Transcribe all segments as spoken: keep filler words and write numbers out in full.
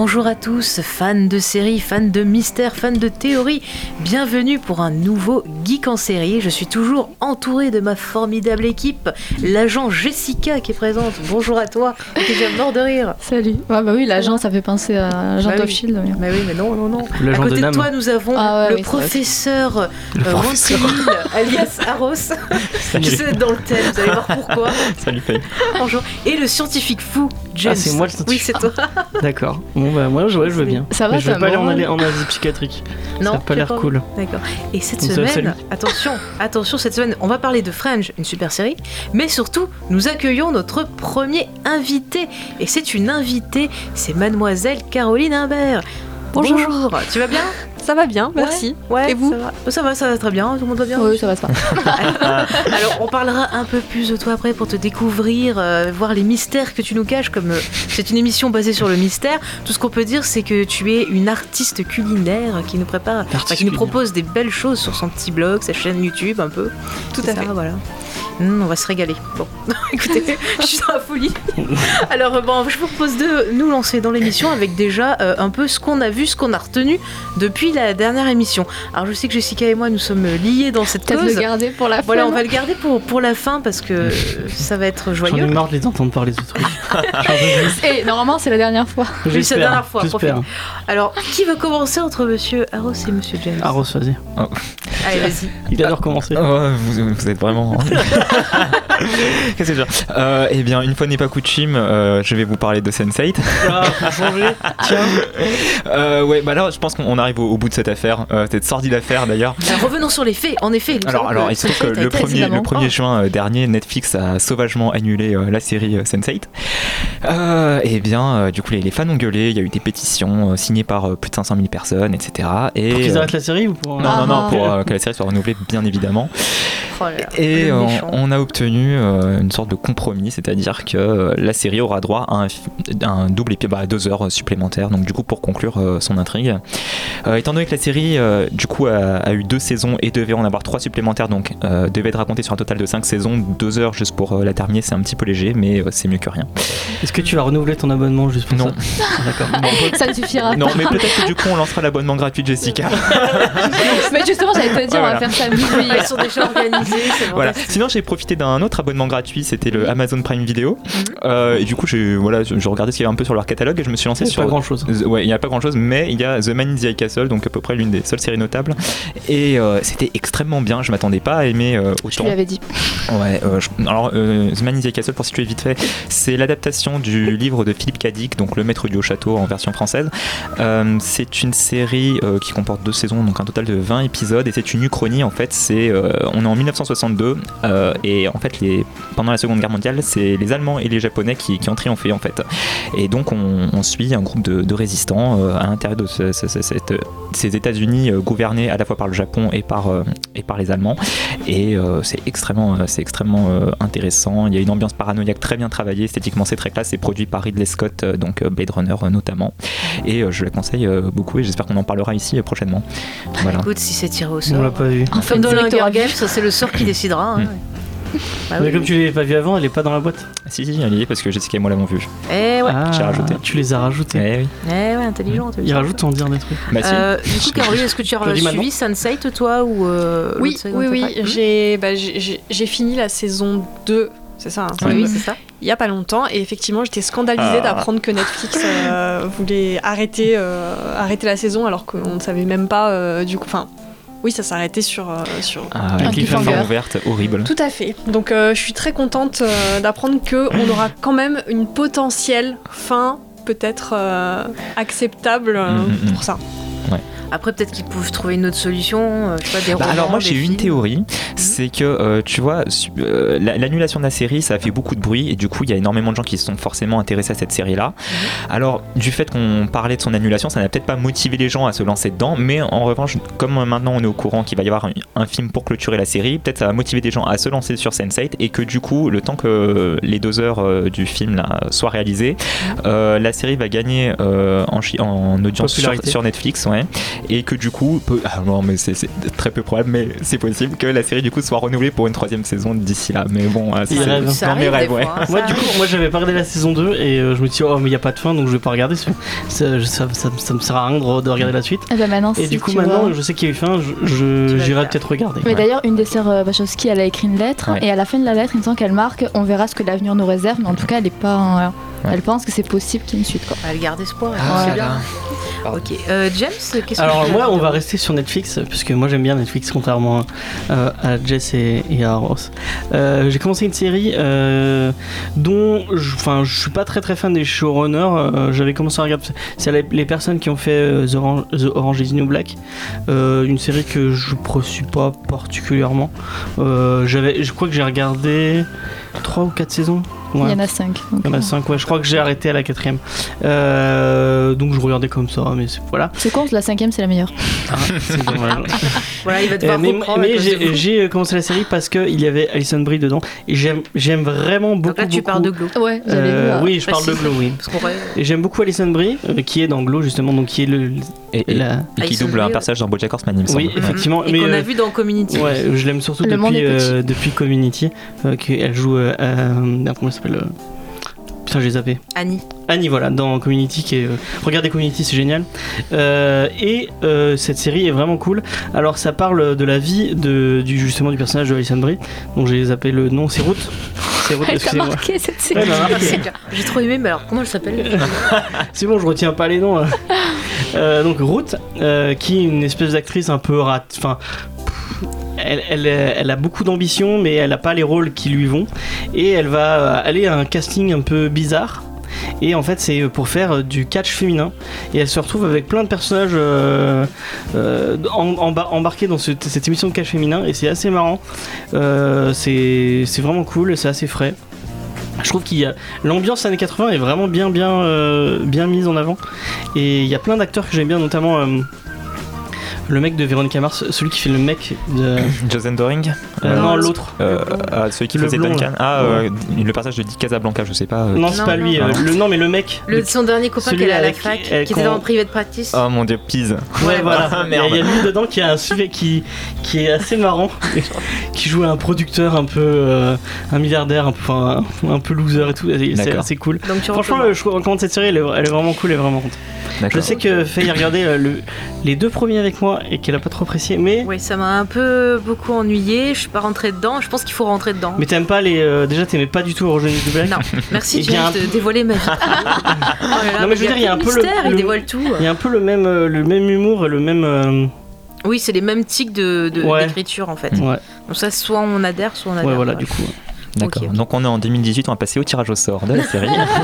Bonjour à tous, fans de séries, fans de mystères, fans de théories. Bienvenue pour un nouveau Geek en série. Je suis toujours entourée de ma formidable équipe, l'agent Jessica qui est présente. Bonjour à toi, on est déjà mort de rire. Salut. Ouais, bah oui, l'agent, ça fait penser à l'agent bah of oui. Shield. Oui. Bah oui, mais non, non, non. L'agent à côté de, de toi, nous avons ah ouais, le oui, professeur Le professeur. Rantilil, alias Aros. J'essaie d'être dans le thème, vous allez voir pourquoi. Salut Faye. Bonjour. Et le scientifique fou, James. Ah, c'est moi le scientifique. Oui, c'est toi. D'accord. Bon, bah, moi, je, ouais, je veux bien. Ça va, Mais je veux ça pas aller en, va. aller en Asie psychiatrique. Non, ça a pas tu l'air veux pas cool. D'accord. Et cette Donc, ça, semaine, salut. attention, attention, cette semaine, on va parler de Fringe, une super série, mais surtout, nous accueillons notre premier invité. Et c'est une invitée, c'est Mademoiselle Caroline Imbert. Bonjour. Bonjour. Tu vas bien? Ça va bien, merci. Ouais. Et vous? ça va. ça va, ça va très bien. Tout le monde va bien? Oui, ça va, ça va. Alors, on parlera un peu plus de toi après pour te découvrir, euh, voir les mystères que tu nous caches. Comme euh, c'est une émission basée sur le mystère, tout ce qu'on peut dire, c'est que tu es une artiste culinaire qui nous prépare, enfin, qui nous propose des belles choses sur son petit blog, sa chaîne YouTube, un peu. Tout C'est à ça, fait. Voilà. Mmh, on va se régaler. Bon, écoutez, je suis dans la folie. Alors, euh, bon, je vous propose de nous lancer dans l'émission avec déjà euh, un peu ce qu'on a vu, ce qu'on a retenu depuis la dernière émission. Alors, je sais que Jessica et moi, nous sommes liés dans cette Peut-être cause. le garder pour la fin. Voilà, on va le garder pour, pour la fin parce que ça va être J'en ai joyeux. marre de les entendre parler de ce truc. Et normalement, c'est la dernière fois. Oui, c'est la dernière fois, J'espère. profite. Alors, qui veut commencer entre Monsieur Arros et Monsieur James? Arros, vas-y. Allez, vas-y. Il adore commencer. Oh, vous, vous êtes vraiment. Qu'est-ce que je veux dire euh, Eh bien, une fois n'est pas coutume, euh, je vais vous parler de sense eight. Ah, pour changer. Tiens. Euh, ouais, bah là, je pense qu'on arrive au, au bout de cette affaire, euh, cette sordide affaire d'ailleurs. Alors, revenons sur les faits. En effet, nous Alors, savons alors que il se trouve Sense eight que a le été premier, évidemment- le premier Oh. juin euh, dernier, Netflix a sauvagement annulé euh, la série euh, sense eight. Euh, et bien, euh, du coup, les, les fans ont gueulé, il y a eu des pétitions euh, signées par euh, plus de cinq cent mille personnes, et cetera. Et, Pour qu'ils euh, arrêtent la série ou pour. non, non, non, Ah. pour euh, que la série soit renouvelée, bien évidemment. Oh là là, Et le euh, méchant. on a obtenu euh, une sorte de compromis, c'est-à-dire que euh, la série aura droit à un, fi- un double épisode, bah, deux heures supplémentaires, donc du coup pour conclure euh, son intrigue. Euh, étant donné que la série euh, du coup a, a eu deux saisons et devait en avoir trois supplémentaires, donc euh, devait être racontée sur un total de cinq saisons, deux heures juste pour euh, la terminer, c'est un petit peu léger, mais euh, c'est mieux que rien. Est-ce que tu vas renouveler ton abonnement juste pour Non. ça? Ah, d'accord. Ça ne suffira Non, pas. mais peut-être que du coup on lancera l'abonnement gratuit de Jessica. Mais justement, j'allais te dire, Ouais, on va voilà. faire ça minuit. Ils sont déjà organisés. C'est Voilà. fantastique. Sinon, j'ai profité d'un autre abonnement gratuit, c'était le Amazon Prime Video. Euh, et du coup, j'ai voilà, je, je regardais ce qu'il y avait un peu sur leur catalogue et je me suis lancé C'est sur. pas grand chose. The- Ouais, il n'y a pas grand chose, mais il y a The Man in the High Castle, donc à peu près l'une des seules séries notables. Et euh, c'était extrêmement bien, je m'attendais pas à aimer euh, Je autant. lui avais dit. Ouais, euh, je- alors euh, The Man in the High Castle, pour situer vite fait, c'est l'adaptation du livre de Philippe Cadic, donc Le Maître du Haut Château en version française. Euh, c'est une série euh, qui comporte deux saisons, donc un total de vingt épisodes, et c'est une uchronie en fait. C'est, euh, on est en dix-neuf cent soixante-deux, euh, et en fait, les, pendant la Seconde Guerre mondiale, c'est les Allemands et les Japonais qui, qui ont triomphé en fait. Et donc, on, on suit un groupe de, de résistants euh, à l'intérieur de ce- ce- ce- cette, ces États-Unis euh, gouvernés à la fois par le Japon et par, euh, et par les Allemands. Et euh, c'est extrêmement, euh, c'est extrêmement euh, intéressant. Il y a une ambiance paranoïaque très bien travaillée. Esthétiquement, c'est très classe. C'est produit par Ridley Scott, euh, donc euh, Blade Runner euh, notamment. Et euh, je le conseille euh, beaucoup et j'espère qu'on en parlera ici euh, prochainement. Voilà. Écoute, si c'est tiré au On sort. l'a pas vu. Enfin, Comme dans direct l'Hunger au Games, ça c'est le sort qui décidera. hein. Mm. Bah Mais oui. comme tu l'avais pas vu avant, elle est pas dans la boîte. Si, si, elle y est parce que Jessica et moi l'avons vu. Eh ouais, Ah, j'ai rajouté. Tu les as rajoutés. Eh oui. eh ouais, intelligent. Il rajoute sans dire des trucs. Bah si. Euh, du coup, Caroline, est-ce que tu as Je le dis suivi sense eight toi ou euh, Oui, l'autre série oui, dont oui. on parle J'ai bah, j'ai- j'ai- j'ai fini la saison deux, c'est ça, hein, Oui, Ouais. oui, c'est ça. il y a pas longtemps. Et effectivement, j'étais scandalisée Ah. d'apprendre que Netflix euh, voulait arrêter, euh, arrêter la saison alors qu'on ne savait même pas euh, du coup. Enfin, oui, ça s'arrêtait sur. euh, sur... Ah, Un avec les cliffhanger. fins ouvertes, horrible. Tout à fait. Donc euh, je suis très contente euh, d'apprendre qu'on aura quand même une potentielle fin peut-être euh, acceptable euh, Mm, mm, mm. pour ça. Après, peut-être qu'ils peuvent trouver une autre solution. euh, je sais pas, des Bah romans, alors moi des j'ai eu une films. théorie, c'est que euh, tu vois su- euh, la- l'annulation de la série ça a fait beaucoup de bruit et du coup il y a énormément de gens qui se sont forcément intéressés à cette série là. Alors du fait qu'on parlait de son annulation ça n'a peut-être pas motivé les gens à se lancer dedans, mais en revanche comme maintenant on est au courant qu'il va y avoir un, un film pour clôturer la série, peut-être ça va motiver des gens à se lancer sur sense eight et que du coup le temps que les deux heures euh, du film là soient réalisées, euh, la série va gagner euh, en, chi- en audience sur, Popularité. sur Netflix ouais. et que du coup, peut... ah non mais c'est, c'est très peu probable, mais c'est possible que la série du coup soit renouvelée pour une troisième saison d'ici là. Mais bon, c'est, Il rêve. c'est dans mes rêves, ouais. Fois, Moi, du coup, moi j'avais pas regardé la saison deux et euh, je me suis dit, oh, mais il n'y a pas de fin donc je vais pas regarder. Ça, ça, ça, ça, ça me sert à rien de, de regarder la suite. Et bah maintenant, Et si du coup, tu maintenant, vois. je sais qu'il y a eu fin, je, je, Tu vas j'irai le peut-être regarder. Mais Ouais. d'ailleurs, une des sœurs euh, Wachowski, elle a écrit une lettre Ouais. et à la fin de la lettre, il me semble qu'elle marque on verra ce que l'avenir nous réserve, mais en tout cas, elle est pas. euh, Ouais. Elle pense que c'est possible qu'il y ait une suite. Quoi. Elle garde espoir. Ah, c'est ouais. bien. Ok. Euh, James, qu'est-ce que Alors tu moi as on dit va rester sur Netflix puisque moi j'aime bien Netflix contrairement euh, à Jess et, et à Ross. Euh, j'ai commencé une série euh, dont je, enfin je suis pas très très fan des showrunners. Euh, j'avais commencé à regarder, c'est les, les personnes qui ont fait euh, The, Orange, The Orange is the New Black, euh, une série que je ne suis pas particulièrement. Euh, j'avais, je crois que j'ai regardé trois ou quatre saisons. Ouais. Il y en a cinq. donc, Il y en a euh, cinq, ouais. Je crois que j'ai arrêté à la quatrième. Euh, donc je regardais comme ça, mais c'est, voilà. C'est con, la cinquième, c'est la meilleure. Ah, c'est dommage. Voilà, il va Euh, devoir mais reprendre. à mais cause de j'ai, vous. j'ai commencé la série parce qu'il y avait Alison Brie dedans et j'aime, j'aime vraiment beaucoup. Donc là, tu beaucoup, parles de Glow. Ouais, j'avais euh, vu. euh, oui, je parle de facile. Glow, oui. Parce qu'on rêve. Et j'aime beaucoup Alison Brie, euh, qui est dans Glow justement, donc qui est le. Et, et- la... et qui Alison double un Brie, personnage dans BoJack Horseman, il me semble. Oui, effectivement. Et mais qu'on a euh, vu dans Community. ouais, je l'aime surtout Le monde depuis, est petit. euh, depuis Community, euh, qu'elle joue. Euh, euh, merde, comment elle s'appelle euh, Putain, j'ai zappé. Annie. Annie, voilà, dans Community, qui est, euh, regardez Community, c'est génial. Euh, et euh, cette série est vraiment cool. Alors, ça parle de la vie de, du, justement du personnage de Alison Brie. Donc, j'ai zappé le nom, c'est Ruth. C'est Ruth, Elle t'a excusez-moi. marqué cette série. Ouais, elle m'a marqué. C'est bien. J'ai trop aimé, mais alors comment elle s'appelle C'est bon, je retiens pas les noms. là. Euh, donc, Ruth, euh, qui est une espèce d'actrice un peu rate. Enfin. Elle, elle, elle a beaucoup d'ambition, mais elle n'a pas les rôles qui lui vont. Et elle va aller à un casting un peu bizarre. Et en fait, c'est pour faire du catch féminin. Et elle se retrouve avec plein de personnages euh, euh, en- emba- embarqués dans ce- cette émission de catch féminin. Et c'est assez marrant. Euh, c'est, c'est vraiment cool et c'est assez frais. Je trouve qu'il y a l'ambiance années quatre-vingts est vraiment bien, bien, euh, bien mise en avant. Et il y a plein d'acteurs que j'aime bien, notamment. Euh, le mec de Véronica Mars, celui qui fait le mec de. Joseph Doring. Euh, Euh, non, l'autre. Euh, ah, celui qui Le faisait blond, Duncan. là. Ah, euh, le personnage de Dick Casablanca, je sais pas. euh, Non, qui- c'est Non, pas lui. non. euh, le, non, mais le mec. Le, Son dernier copain Celui qu'elle a à la avec- fac, euh, qui qu'on- était dans Private Practice. Oh mon dieu, Pise. Ouais, Ouais, voilà. ah, Il y a- merde. il y a lui dedans qui, a un sujet qui, qui est assez marrant, qui joue un producteur un peu. euh, un milliardaire, un peu, enfin, un, un peu loser et tout. et C'est D'accord. assez cool. Donc tu Franchement, recommandes. je recommande cette série, elle est, elle est vraiment cool et vraiment contente. Je D'accord. sais que Faye a regardé euh, le, les deux premiers avec moi et qu'elle a pas trop apprécié, mais. Oui, ça m'a un peu beaucoup ennuyé. Je suis pas rentrée dedans. Je pense qu'il faut rentrer dedans. Mais t'aimes pas les. euh, déjà, t'aimais pas du tout Orange is the Black. Non, merci Il y a James un- de dévoiler ma vie. Oh là là, Non, mais je veux dire, il y a un peu le- mystère, il le- dévoile tout. Il y a un peu le même, euh, le même humour et le même. euh, Oui, c'est les mêmes tics de, de- Ouais. d'écriture en fait. Ouais, Donc ça, soit on adhère, soit on adhère. ouais, voilà, pas. du coup. D'accord. Ok, ok. Donc on est en deux mille dix-huit, on va passer au tirage au sort de la série.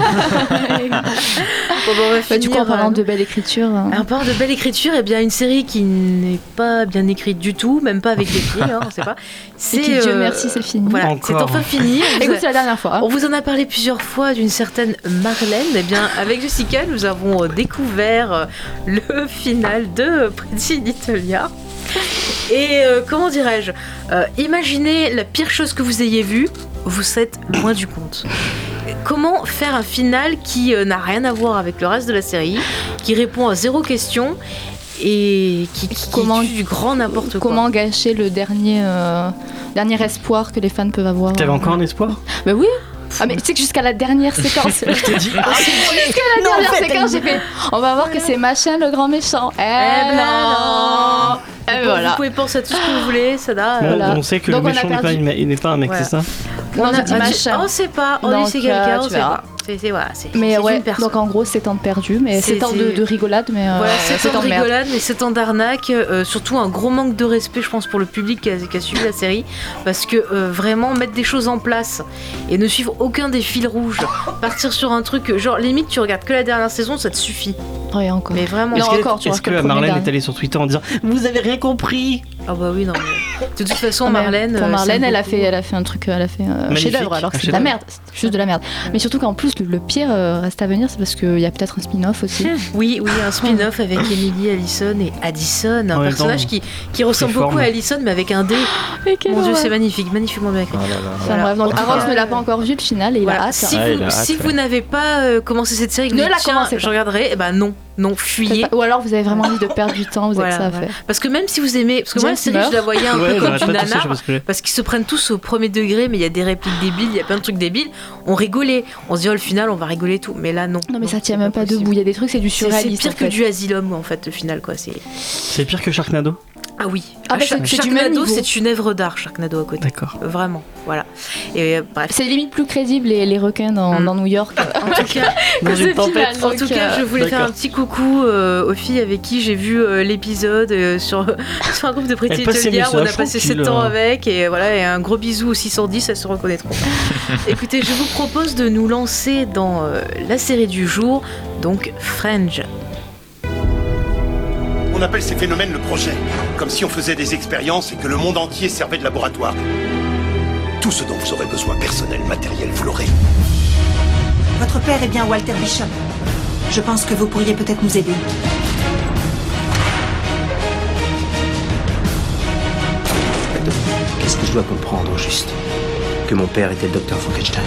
Bon, bah, on va Bah, du coup, finir, en parlant euh, de belle écriture. euh, Alors, parlant de belle écriture, eh bien une série qui n'est pas bien écrite du tout, même pas avec des pieds, hein, on sait pas. C'est Et qui, Dieu euh, merci, c'est fini. Voilà, Encore. c'est enfin fini. On vous Écoute, a- c'est la dernière fois. hein. On vous en a parlé plusieurs fois d'une certaine Marlène. Eh bien, avec Jessica, nous avons euh, découvert euh, le final de Pretty Little Liars. Et euh, comment dirais-je euh, Imaginez la pire chose que vous ayez vue, vous êtes loin du compte. Comment faire un final qui euh, n'a rien à voir avec le reste de la série, qui répond à zéro question et qui, qui, qui Comment- tue du grand n'importe quoi. Comment gâcher le dernier, euh, dernier espoir que les fans peuvent avoir. T'avais encore un espoir? Bah oui. Ah mais tu sais que jusqu'à la dernière séquence, Je t'ai dit. jusqu'à la Non, en dernière fait, séquence, j'ai fait. On va voir que c'est machin le grand méchant. Eh, Eh ben non. Et Bon, voilà. Vous pouvez penser à tout ce que vous voulez, ça da. Bon, Voilà. on sait que Donc, le on a méchant n'est pas, perdu. une- il n'est pas un mec, Voilà. c'est ça? Non, j'ai a dit a machin. On sait pas, on Donc, dit c'est quelqu'un, euh, on tu sait verras. pas. C'est, c'est, voilà, c'est, Mais c'est ouais, une personne. donc en gros c'est temps de perdu, mais C'est- c'est temps de, c'est- de rigolade, mais euh, Voilà, c'est c'est temps en de merde. rigolade, mais c'est en d'arnaque. euh, surtout un gros manque de respect, je pense, pour le public qui a, qui a suivi la série. Parce que euh, vraiment, mettre des choses en place et ne suivre aucun des fils rouges, partir sur un truc, genre limite, tu regardes que la dernière saison, ça te suffit. Ouais, encore. Mais vraiment. Non, Est-ce que, encore, tu est-ce vois, que que le premier Marlène dernier. est allée sur Twitter en disant vous avez rien compris? Ah bah oui, non. Mais... De toute façon, Non, mais Marlène. Pour euh, Marlène, ça me elle a beaucoup. fait, elle a fait un truc, elle a fait un Magnifique, chef-d'œuvre, alors que un c'est de la chef-d'œuvre. merde, c'est juste de la merde. Mais surtout qu'en plus le, le pire euh, reste à venir, c'est parce qu'il y a peut-être un spin-off aussi. Oui, oui, un spin-off avec Emily, Allison et Addison, un En même personnage temps, qui, qui ressemble forme. beaucoup à Allison, mais avec un D. Mais quelle Mon dieu, horreur. c'est magnifique, magnifiquement bien écrit. Oh là là. Enfin, Voilà. bref, donc En tout Aros cas, ne l'a pas encore vu le final et il Voilà. a hâte. Si, Ah, vous, il a hâte, si ouais. vous n'avez pas euh, commencé cette série, que Ne vous dites, la tiens, commencez je pas. regarderai, eh ben non, non, fuyez. Ou alors vous avez vraiment envie de perdre du temps, vous avez Voilà, que ça à voilà. faire. Parce que même si vous aimez, parce que moi la James série meurt. je la voyais un Ouais, peu comme j'arrête du pas de tousser, je sais nanar, pas ce que j'ai. parce qu'ils se prennent tous au premier degré, mais il y a des répliques débiles, il y a plein de trucs débiles. On rigolait, on se dit oh le final on va rigoler et tout, mais là non. Non mais ça tient c'est même pas possible. debout, il y a des trucs, c'est du C'est c'est surréaliste. pire en que fait. du Asylum en fait, le final quoi. C'est C'est pire que Sharknado. ah oui. Ah, bah, Shark- c'est- c'est du même Sharknado, niveau. c'est une œuvre d'art, Sharknado à côté. D'accord. Vraiment, voilà. Et euh, bref. C'est limite plus crédible les, les requins dans, Mm. dans New York. En tout cas, Dans Que une ce tempête. final. En tout Donc, cas, euh, je voulais faire un d'accord. petit coucou euh, aux filles avec qui j'ai vu euh, l'épisode euh, sur, sur un groupe de Pretty Elles passent Little ces Liars où on a messages passé sept tranquilles, ans hein. avec et voilà, et un gros bisou au six cent dix, elles se reconnaîtront. Écoutez, je vous propose de nous lancer dans euh, la série du jour, donc Fringe. On appelle ces phénomènes le projet, comme si on faisait des expériences et que le monde entier servait de laboratoire. Tout ce dont vous aurez besoin, personnel, matériel, vous l'aurez. Votre père est bien Walter Bishop. Je pense que vous pourriez peut-être nous aider. Qu'est-ce que je dois comprendre au juste? Que mon père était le docteur Frankenstein.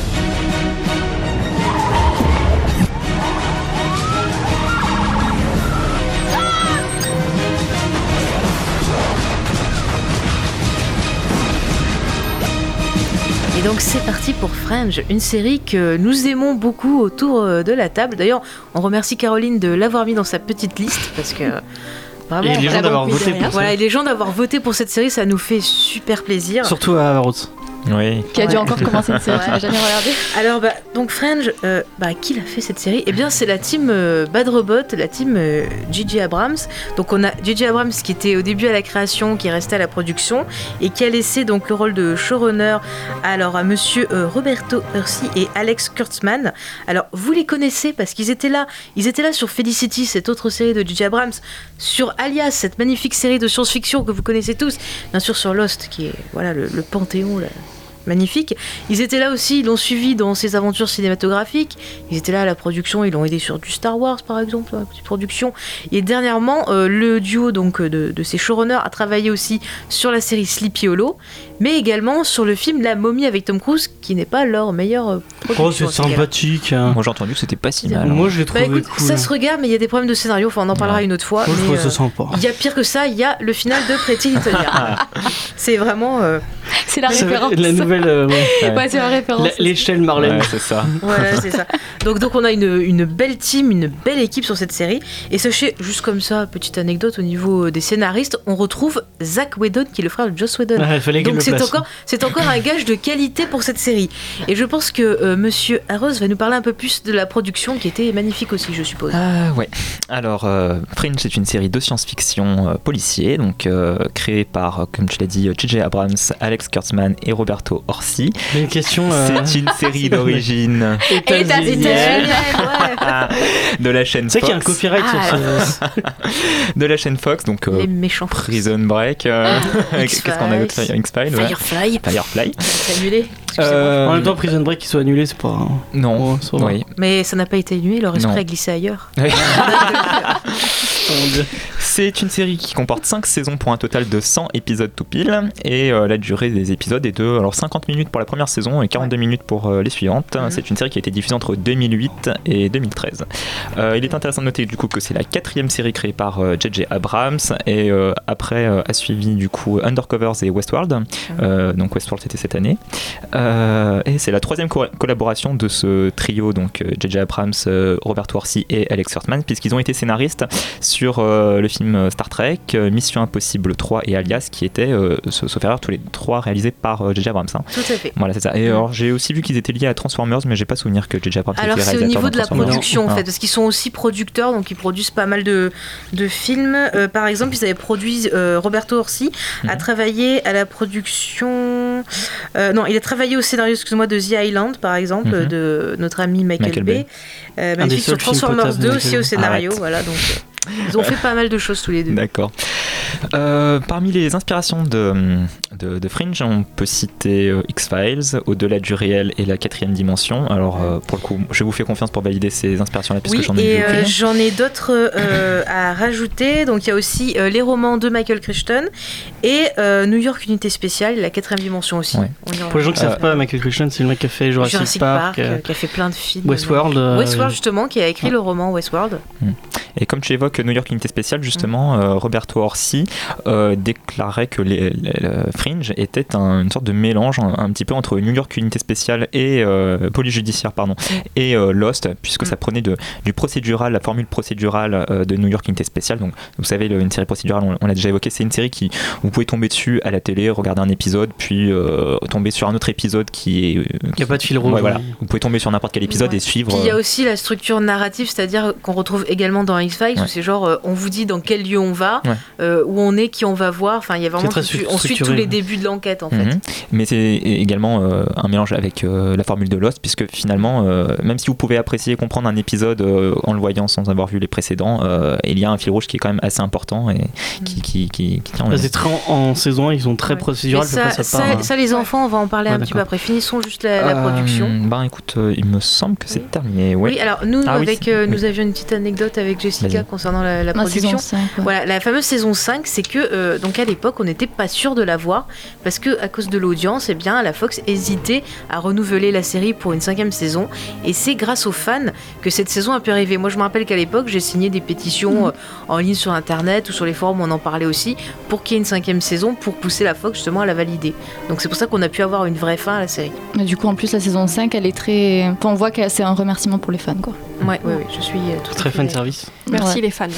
Et donc c'est parti pour Fringe, une série que nous aimons beaucoup autour euh, de la table. D'ailleurs, on remercie Caroline de l'avoir mis dans sa petite liste parce que euh, vraiment, Et les gens vraiment d'avoir mis voté derrière. pour ça. Voilà, et les gens d'avoir voté pour cette série, ça nous fait super plaisir. Surtout à Roots. Oui. Qui a dû Ouais. encore commencer une série Ouais. qu'il n'a jamais regardée. Alors bah donc Fringe, euh, bah qui l'a fait cette série? Eh bien c'est la team euh, Bad Robot, la team euh, J J Abrams. Donc on a J J Abrams qui était au début à la création, qui est resté à la production et qui a laissé donc le rôle de showrunner alors à Monsieur euh, Roberto Ursi et Alex Kurtzman. Alors vous les connaissez parce qu'ils étaient là, ils étaient là sur Felicity, cette autre série de J J Abrams, sur Alias, cette magnifique série de science-fiction que vous connaissez tous, bien sûr sur Lost qui est voilà le, le panthéon là. Magnifique. Ils étaient là aussi, ils l'ont suivi dans ses aventures cinématographiques. Ils étaient là à la production, ils l'ont aidé sur du Star Wars par exemple, la petite production. Et dernièrement, euh, le duo donc de, de ces showrunners a travaillé aussi sur la série Sleepy Hollow, mais également sur le film La Momie avec Tom Cruise, qui n'est pas leur meilleure euh, production. Oh, c'est ces gars-là. sympathique. hein. Moi j'ai entendu que c'était pas si mal. hein. Moi, je l'ai Bah trouvé écoute, cool. ça se regarde, mais il y a des problèmes de scénario. Enfin, on en parlera Ouais. une autre fois. Moi, je mais, trouve ça euh, sympa. il y a pire que ça, il y a le final de Pretty Little Liars. C'est vraiment. euh, C'est la Ça va- référence. La nouvelle. euh, ouais. Ouais. Ouais, c'est la référence. La- L'échelle Marlène. Ouais, c'est ça. Voilà, c'est ça. Donc, donc on a une, une belle team, une belle équipe sur cette série. Et sachez, juste comme ça, petite anecdote au niveau des scénaristes, on retrouve Zach Whedon, qui est le frère de Joss Whedon. Ouais, il fallait qu'elle Donc le c'est place. encore, c'est encore un gage de qualité pour cette série. Et je pense que euh, Monsieur Arros va nous parler un peu plus de la production, qui était magnifique aussi, je suppose. Euh, ouais. Alors, euh, Fringe, c'est une série de science-fiction euh, policier, donc euh, créée par, euh, comme tu l'as dit, J J Abrams, Alex Kurtzman et Roberto Orsi. J'ai une question. euh, C'est une série d'origine États-Unis, états-unienne. ouais. de la chaîne Tu sais qu'il y a un Fox. copyright Ah, sur ce. De la chaîne Fox, donc euh, Les méchants. Prison Break. euh, Qu'est-ce qu'on a d'autre? X-Files, ouais. Firefly. Firefly. C'est annulé. Excusez-moi. Euh, En même temps, Prison Break qui soit annulé, c'est pas. Non. Oh, ça va. Oui. Mais ça n'a pas été annulé, leur esprit Non. a glissé ailleurs. Oui. Oh, mon Dieu. C'est une série qui comporte cinq saisons pour un total de cent épisodes tout pile, et euh, la durée des épisodes est de alors cinquante minutes pour la première saison et quarante-deux minutes pour euh, les suivantes. Mhm. C'est une série qui a été diffusée entre deux mille huit et deux mille treize. Euh, il est intéressant de noter du coup que c'est la quatrième série créée par euh, J J Abrams, et euh, après euh, a suivi du coup Undercovers et Westworld. Euh, donc Westworld c'était cette année. Euh, et c'est la troisième co- collaboration de ce trio, donc euh, J J Abrams, euh, Roberto Orsi et Alex Kurtzman, puisqu'ils ont été scénaristes sur euh, le film Star Trek, euh, Mission Impossible trois et Alias, qui étaient, euh, sauf erreur, tous les trois réalisés par euh, J J Abrams. hein. Tout à fait. Voilà, c'est ça. Et Mm. alors j'ai aussi vu qu'ils étaient liés à Transformers, mais j'ai pas souvenir que J J Abrams Alors était c'est au réalisateur niveau de la Transformers. production en Ah. fait, parce qu'ils sont aussi producteurs, donc ils produisent pas mal de, de films. Euh, par exemple, ils avaient produit, euh, Roberto Orsi a Mhm. travaillé à la production... euh, non, il a travaillé au scénario, excuse-moi, de The Island, par exemple, Mhm. de notre ami Michael, Michael Bay. Bay. Euh, Un des magnifique sur seuls films Transformers potables de deux Michael aussi au Bay. scénario, Arrête. voilà, donc... euh, Ils ont fait pas mal de choses tous les deux. D'accord. Euh, parmi les inspirations de, de, de Fringe, on peut citer euh, X-Files, Au-delà du réel et La quatrième dimension. Alors, euh, pour le coup, je vous fais confiance pour valider ces inspirations-là, puisque oui, j'en ai et vu euh, aucune. j'en ai d'autres euh, à rajouter. Donc, il y a aussi euh, les romans de Michael Crichton et euh, New York Unité Spéciale, La quatrième dimension aussi. Ouais. On Pour les gens qui ne Euh, savent pas, Michael Crichton, c'est le mec qui a fait Jurassic, Jurassic Park, Park, euh, euh, qui a fait plein de films. Westworld. euh, Westworld, justement, qui a écrit ouais. le roman Westworld. Et comme tu évoques New York Unité Spéciale, justement, euh, Roberto Orsi euh, déclarait que les, les, le Fringe était un, une sorte de mélange un, un petit peu entre New York Unité Spéciale et euh, Police Judiciaire, pardon, et euh, Lost, puisque Mm. ça prenait de, du procédural, la formule procédurale euh, de New York Unité Spéciale. Donc, vous savez, le, une série procédurale, on, on l'a déjà évoqué, c'est une série qui vous pouvez tomber dessus à la télé, regarder un épisode, puis euh, tomber sur un autre épisode qui est. euh, Il n'y a pas de fil rouge. Ouais, voilà. Vous pouvez tomber sur n'importe quel épisode Ouais. et suivre. Puis il y a euh, aussi la structure narrative, c'est-à-dire qu'on retrouve également dans X-Files, Ouais. où c'est genre, euh, on vous dit dans quel lieu on va, Ouais. euh, où on est, qui on va voir. Enfin, il y a vraiment très tout- stru- on suit tous structuré. les débuts de l'enquête en fait. Mhm. Mais c'est également euh, un mélange avec euh, la formule de Lost, puisque finalement, euh, même si vous pouvez apprécier et comprendre un épisode euh, en le voyant sans avoir vu les précédents, euh, il y a un fil rouge qui est quand même assez important et qui, qui, qui, qui tient. Bah, c'est très en, en saison un, ils sont très Ouais. procéduraux. Mais ça, ça, ça, part, hein. ça, les enfants, on va en parler Ouais, un petit peu d'accord. après. Finissons juste la, la Euh, production. Ben écoute, euh, il me semble que c'est Oui. terminé. Ouais. Oui, alors nous, Ah oui, avec, c'est- euh, oui. nous avions une petite anecdote avec Jessica Vas-y. concernant la, la Ah, saison production. cinq, ouais. Voilà, la fameuse saison cinq, c'est que euh, donc à l'époque, on n'était pas sûr de la voir parce que à cause de l'audience, eh bien, la Fox hésitait à renouveler la série pour une cinquième saison. Et c'est grâce aux fans que cette saison a pu arriver. Moi, je me rappelle qu'à l'époque, j'ai signé des pétitions euh, en ligne sur Internet ou sur les forums, on en parlait aussi, pour qu'il y ait une cinquième saison, pour pousser la Fox justement à la valider. Donc c'est pour ça qu'on a pu avoir une vraie fin à la série. Mais du coup, en plus, la saison cinq, elle est très. Enfin, on voit que c'est un remerciement pour les fans, quoi. Ouais, ouais, ouais, je suis euh, tout à Très fait fan d'accord. service. Merci Ouais. les fans.